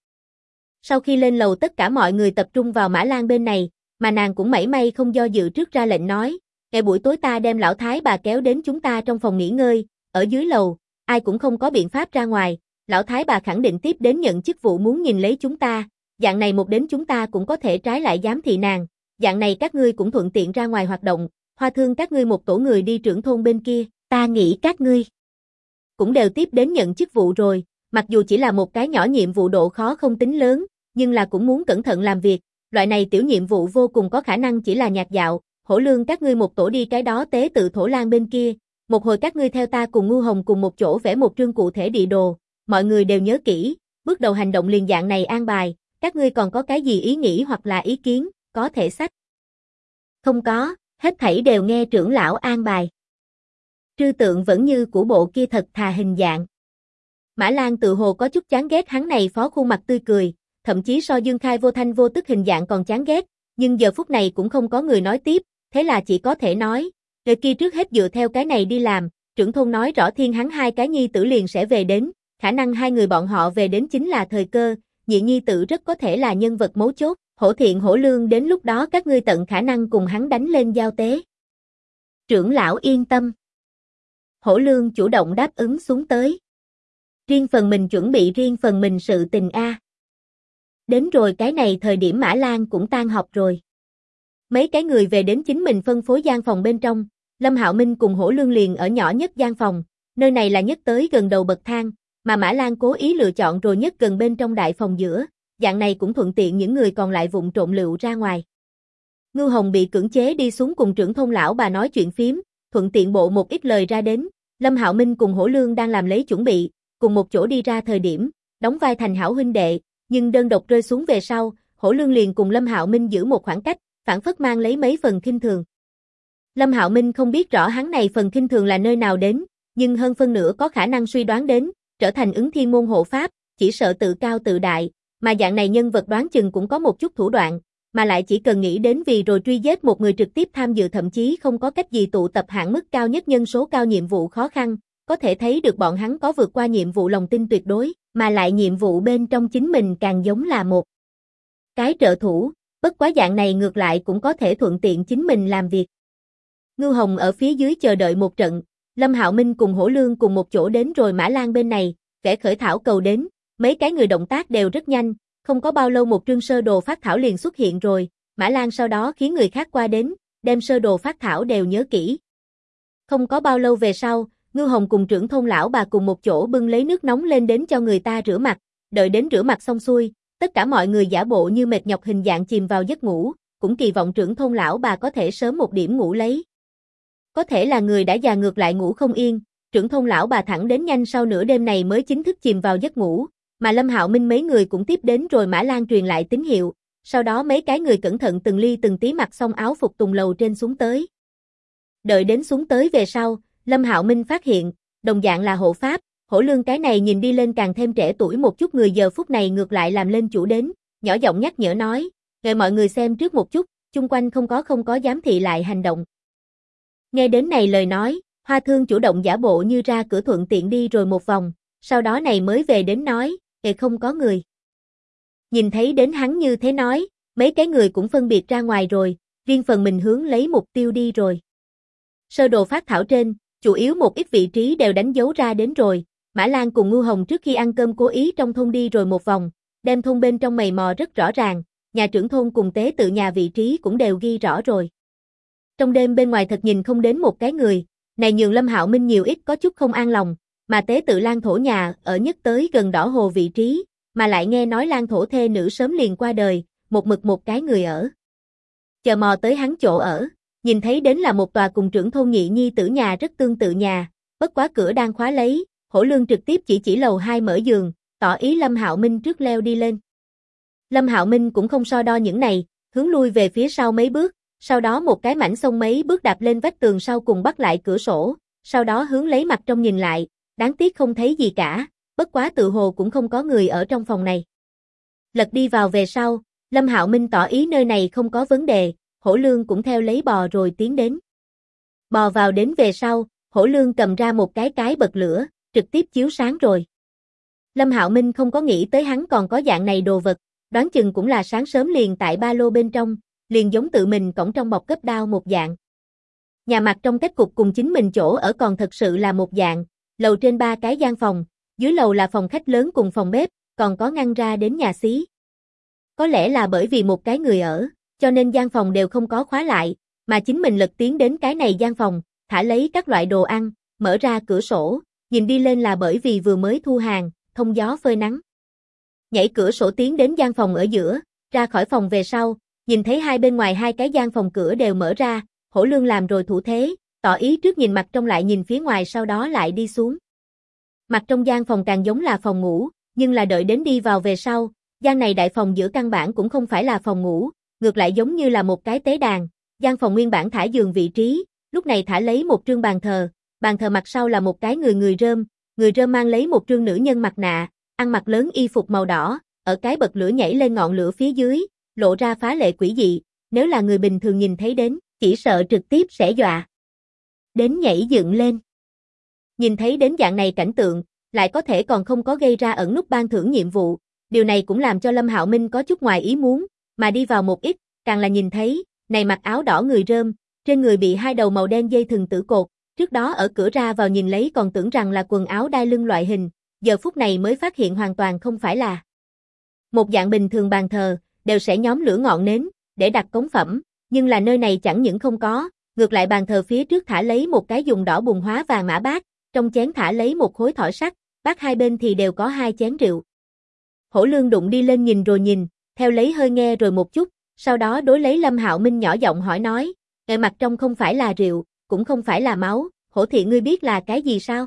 Sau khi lên lầu tất cả mọi người tập trung vào Mã Lan bên này, mà nàng cũng mảy may không do dự trước ra lệnh nói, "Ngày buổi tối ta đem lão thái bà kéo đến chúng ta trong phòng nghỉ ngơi, ở dưới lầu, ai cũng không có biện pháp ra ngoài, lão thái bà khẳng định tiếp đến nhận chức vụ muốn nhìn lấy chúng ta, dạng này một đến chúng ta cũng có thể trái lại giám thị nàng, dạng này các ngươi cũng thuận tiện ra ngoài hoạt động, Hoa Thương các ngươi một tổ người đi trưởng thôn bên kia, ta nghĩ các ngươi cũng đều tiếp đến nhận chức vụ rồi, mặc dù chỉ là một cái nhỏ nhiệm vụ độ khó không tính lớn, nhưng là cũng muốn cẩn thận làm việc, loại này tiểu nhiệm vụ vô cùng có khả năng chỉ là nhạt dạo, Hổ Lương các ngươi một tổ đi cái đó tế tự Thổ Lan bên kia, một hồi các ngươi theo ta cùng Ngưu Hồng cùng một chỗ vẽ một trương cụ thể địa đồ, mọi người đều nhớ kỹ, bước đầu hành động liền dạng này an bài, các ngươi còn có cái gì ý nghĩ hoặc là ý kiến, có thể sách. Không có, hết thảy đều nghe trưởng lão an bài. Trư Tượng vẫn như của bộ kia thật thà hình dạng. Mã Lan tự hồ có chút chán ghét hắn này phó khuôn mặt tươi cười, thậm chí so Dương Khai vô thanh vô tức hình dạng còn chán ghét, nhưng giờ phút này cũng không có người nói tiếp, thế là chỉ có thể nói, người kia trước hết dựa theo cái này đi làm, trưởng thôn nói rõ thiên hắn hai cái nhi tử liền sẽ về đến, khả năng hai người bọn họ về đến chính là thời cơ, nhị nhi tử rất có thể là nhân vật mấu chốt, Hổ Thiện Hổ Lương đến lúc đó các ngươi tận khả năng cùng hắn đánh lên giao tế. Trưởng lão yên tâm. Hổ Lương chủ động đáp ứng xuống tới. Riêng phần mình chuẩn bị riêng phần mình sự tình a. Đến rồi cái này thời điểm Mã Lan cũng tan học rồi. Mấy cái người về đến chính mình phân phối gian phòng bên trong, Lâm Hạo Minh cùng Hổ Lương liền ở nhỏ nhất gian phòng, nơi này là nhất tới gần đầu bậc thang, mà Mã Lan cố ý lựa chọn rồi nhất gần bên trong đại phòng giữa, dạng này cũng thuận tiện những người còn lại vụng trộn lựu ra ngoài. Ngưu Hồng bị cưỡng chế đi xuống cùng trưởng thôn lão bà nói chuyện phím, thuận tiện bộ một ít lời ra đến, Lâm Hạo Minh cùng Hổ Lương đang làm lấy chuẩn bị, cùng một chỗ đi ra thời điểm, đóng vai thành hảo huynh đệ, nhưng đơn độc rơi xuống về sau, Hổ Lương liền cùng Lâm Hạo Minh giữ một khoảng cách, phản phất mang lấy mấy phần khinh thường. Lâm Hạo Minh không biết rõ hắn này phần khinh thường là nơi nào đến, nhưng hơn phân nửa có khả năng suy đoán đến, trở thành ứng thiên môn hộ pháp, chỉ sợ tự cao tự đại, mà dạng này nhân vật đoán chừng cũng có một chút thủ đoạn, mà lại chỉ cần nghĩ đến vì rồi truy giết một người trực tiếp tham dự thậm chí không có cách gì tụ tập hạn mức cao nhất nhân số cao nhiệm vụ khó khăn, có thể thấy được bọn hắn có vượt qua nhiệm vụ lòng tin tuyệt đối, mà lại nhiệm vụ bên trong chính mình càng giống là một cái trợ thủ, bất quá dạng này ngược lại cũng có thể thuận tiện chính mình làm việc. Ngưu Hồng ở phía dưới chờ đợi một trận, Lâm Hạo Minh cùng Hổ Lương cùng một chỗ đến rồi Mã Lan bên này, kẻ khởi thảo cầu đến, mấy cái người động tác đều rất nhanh, không có bao lâu một trương sơ đồ phát thảo liền xuất hiện rồi, Mã Lan sau đó khiến người khác qua đến, đem sơ đồ phát thảo đều nhớ kỹ. Không có bao lâu về sau, Ngưu Hồng cùng trưởng thôn lão bà cùng một chỗ bưng lấy nước nóng lên đến cho người ta rửa mặt, đợi đến rửa mặt xong xuôi, tất cả mọi người giả bộ như mệt nhọc hình dạng chìm vào giấc ngủ, cũng kỳ vọng trưởng thôn lão bà có thể sớm một điểm ngủ lấy. Có thể là người đã già ngược lại ngủ không yên, trưởng thôn lão bà thẳng đến nhanh sau nửa đêm này mới chính thức chìm vào giấc ngủ, mà Lâm Hạo Minh mấy người cũng tiếp đến rồi Mã Lan truyền lại tín hiệu, sau đó mấy cái người cẩn thận từng ly từng tí mặc xong áo phục tùng lầu trên xuống tới. Đợi đến xuống tới về sau, Lâm Hạo Minh phát hiện, đồng dạng là hộ pháp, Hổ Lương cái này nhìn đi lên càng thêm trẻ tuổi một chút người giờ phút này ngược lại làm lên chủ đến, nhỏ giọng nhắc nhở nói, "Ngài mọi người xem trước một chút, chung quanh không có giám thị lại hành động." Nghe đến này lời nói, Hoa Thương chủ động giả bộ như ra cửa thuận tiện đi rồi một vòng, sau đó này mới về đến nói, không có người." Nhìn thấy đến hắn như thế nói, mấy cái người cũng phân biệt ra ngoài rồi, riêng phần mình hướng lấy mục tiêu đi rồi. Sơ đồ phát thảo trên, chủ yếu một ít vị trí đều đánh dấu ra đến rồi, Mã Lan cùng Ngưu Hồng trước khi ăn cơm cố ý trong thôn đi rồi một vòng, đem thôn bên trong mày mò rất rõ ràng, nhà trưởng thôn cùng tế tự nhà vị trí cũng đều ghi rõ rồi. Trong đêm bên ngoài thật nhìn không đến một cái người, này nhường Lâm Hạo Minh nhiều ít có chút không an lòng, mà tế tự Lan thổ nhà ở nhất tới gần đỏ hồ vị trí, mà lại nghe nói Lan thổ thê nữ sớm liền qua đời, một mực một cái người ở. Chờ mò tới hắn chỗ ở, nhìn thấy đến là một tòa cùng trưởng thôn nhị nhi tử nhà rất tương tự nhà, bất quá cửa đang khóa lấy, Hổ Lương trực tiếp chỉ lầu 2 mở giường, tỏ ý Lâm Hạo Minh trước leo đi lên. Lâm Hạo Minh cũng không so đo những này, hướng lui về phía sau mấy bước, sau đó một cái mảnh xông mấy bước đạp lên vách tường sau cùng bắt lại cửa sổ, sau đó hướng lấy mặt trong nhìn lại, đáng tiếc không thấy gì cả, bất quá tự hồ cũng không có người ở trong phòng này. Lật đi vào về sau, Lâm Hạo Minh tỏ ý nơi này không có vấn đề, Hổ Lương cũng theo lấy bò rồi tiến đến. Bò vào đến về sau, Hổ Lương cầm ra một cái bật lửa, trực tiếp chiếu sáng rồi. Lâm Hạo Minh không có nghĩ tới hắn còn có dạng này đồ vật, đoán chừng cũng là sáng sớm liền tại ba lô bên trong, liền giống tự mình cõng trong bọc cấp đao một dạng. Nhà mặt trong cách cục cùng chính mình chỗ ở còn thật sự là một dạng, lầu trên 3 cái gian phòng, dưới lầu là phòng khách lớn cùng phòng bếp, còn có ngăn ra đến nhà xí. Có lẽ là bởi vì một cái người ở, cho nên gian phòng đều không có khóa lại, mà chính mình lật tiến đến cái này gian phòng, thả lấy các loại đồ ăn, mở ra cửa sổ, nhìn đi lên là bởi vì vừa mới thu hàng, thông gió phơi nắng. Nhảy cửa sổ tiến đến gian phòng ở giữa, ra khỏi phòng về sau, nhìn thấy hai bên ngoài hai cái gian phòng cửa đều mở ra, Hổ Lương làm rồi thủ thế, tỏ ý trước nhìn mặt trong lại nhìn phía ngoài sau đó lại đi xuống. Mặt trong gian phòng càng giống là phòng ngủ, nhưng là đợi đến đi vào về sau, gian này đại phòng giữa căn bản cũng không phải là phòng ngủ, ngược lại giống như là một cái tế đàn, gian phòng nguyên bản thả giường vị trí, lúc này thả lấy một trương bàn thờ mặt sau là một cái người rơm mang lấy một trương nữ nhân mặt nạ, ăn mặc lớn y phục màu đỏ, ở cái bật lửa nhảy lên ngọn lửa phía dưới, lộ ra phá lệ quỷ dị, nếu là người bình thường nhìn thấy đến, chỉ sợ trực tiếp sẽ dọa đến nhảy dựng lên. Nhìn thấy đến dạng này cảnh tượng, lại có thể còn không có gây ra ẩn nút ban thưởng nhiệm vụ, điều này cũng làm cho Lâm Hạo Minh có chút ngoài ý muốn, mà đi vào một ít, càng là nhìn thấy, này mặc áo đỏ người rơm, trên người bị hai đầu màu đen dây thừng tử cột, trước đó ở cửa ra vào nhìn lấy còn tưởng rằng là quần áo đai lưng loại hình, giờ phút này mới phát hiện hoàn toàn không phải là một dạng bình thường bàn thờ, đều sẽ nhóm lửa ngọn nến, để đặt cống phẩm, nhưng là nơi này chẳng những không có, ngược lại bàn thờ phía trước thả lấy một cái dùng đỏ bùn hóa vàng mã bát, trong chén thả lấy một khối thỏi sắt, bát hai bên thì đều có 2 chén rượu. Hổ Lương đụng đi lên nhìn rồi nhìn, theo lấy hơi nghe rồi một chút, sau đó đối lấy Lâm Hạo Minh nhỏ giọng hỏi nói, mặt trong không phải là rượu, cũng không phải là máu, Hổ thị ngươi biết là cái gì sao?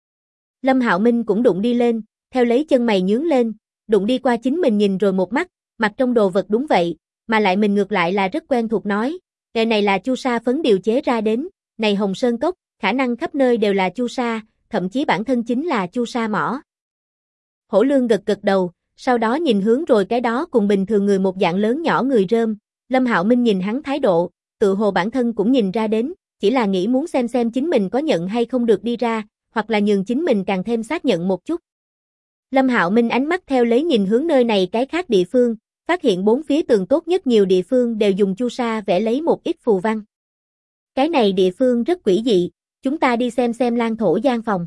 Lâm Hạo Minh cũng đụng đi lên, theo lấy chân mày nhướng lên, đụng đi qua chính mình nhìn rồi một mắt, mặt trong đồ vật đúng vậy, mà lại mình ngược lại là rất quen thuộc nói, cái này là chu sa phấn điều chế ra đến, này Hồng Sơn Cốc, khả năng khắp nơi đều là chu sa, thậm chí bản thân chính là chu sa mỏ. Hổ Lương gật gật đầu, sau đó nhìn hướng rồi cái đó cùng bình thường người một dạng lớn nhỏ người rơm, Lâm Hạo Minh nhìn hắn thái độ, tự hồ bản thân cũng nhìn ra đến, chỉ là nghĩ muốn xem chính mình có nhận hay không được đi ra, hoặc là nhường chính mình càng thêm xác nhận một chút. Lâm Hạo Minh ánh mắt theo lấy nhìn hướng nơi này cái khác địa phương, phát hiện bốn phía tường tốt nhất nhiều địa phương đều dùng chu sa vẽ lấy một ít phù văn. Cái này địa phương rất quỷ dị, chúng ta đi xem lan thổ gian phòng.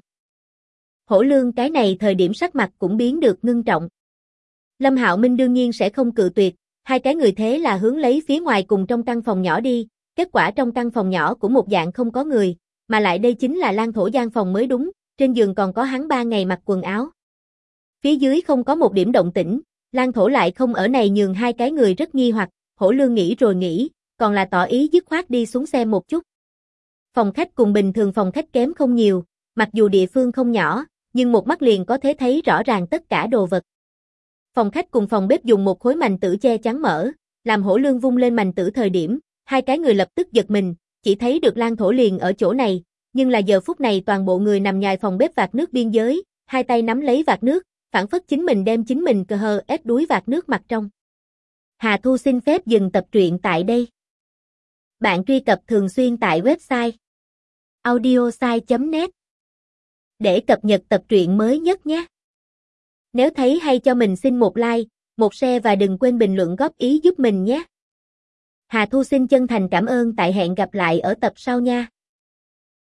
Hổ Lương cái này thời điểm sắc mặt cũng biến được ngưng trọng. Lâm Hạo Minh đương nhiên sẽ không cự tuyệt, hai cái người thế là hướng lấy phía ngoài cùng trong căn phòng nhỏ đi, kết quả trong căn phòng nhỏ của một dạng không có người, mà lại đây chính là lan thổ gian phòng mới đúng, trên giường còn có hắn 3 ngày mặc quần áo. Phía dưới không có một điểm động tĩnh, lan thổ lại không ở này nhường hai cái người rất nghi hoặc, Hổ Lương nghĩ rồi nghĩ, còn là tỏ ý dứt khoát đi xuống xem một chút. Phòng khách cùng bình thường phòng khách kém không nhiều, mặc dù địa phương không nhỏ, nhưng một mắt liền có thể thấy rõ ràng tất cả đồ vật. Phòng khách cùng phòng bếp dùng một khối mành tử che chắn mở, làm Hổ Lương vung lên mành tử thời điểm, hai cái người lập tức giật mình, chỉ thấy được lan thổ liền ở chỗ này, nhưng là giờ phút này toàn bộ người nằm nhài phòng bếp vạc nước biên giới, hai tay nắm lấy vạc nước, phản phất chính mình đem chính mình cờ hờ ép đuối vạc nước mặt trong. Hà Thu xin phép dừng tập truyện tại đây. Bạn truy cập thường xuyên tại website audiosai.net để cập nhật tập truyện mới nhất nhé. Nếu thấy hay cho mình xin một like, một share và đừng quên bình luận góp ý giúp mình nhé. Hà Thu xin chân thành cảm ơn, tại hẹn gặp lại ở tập sau nha.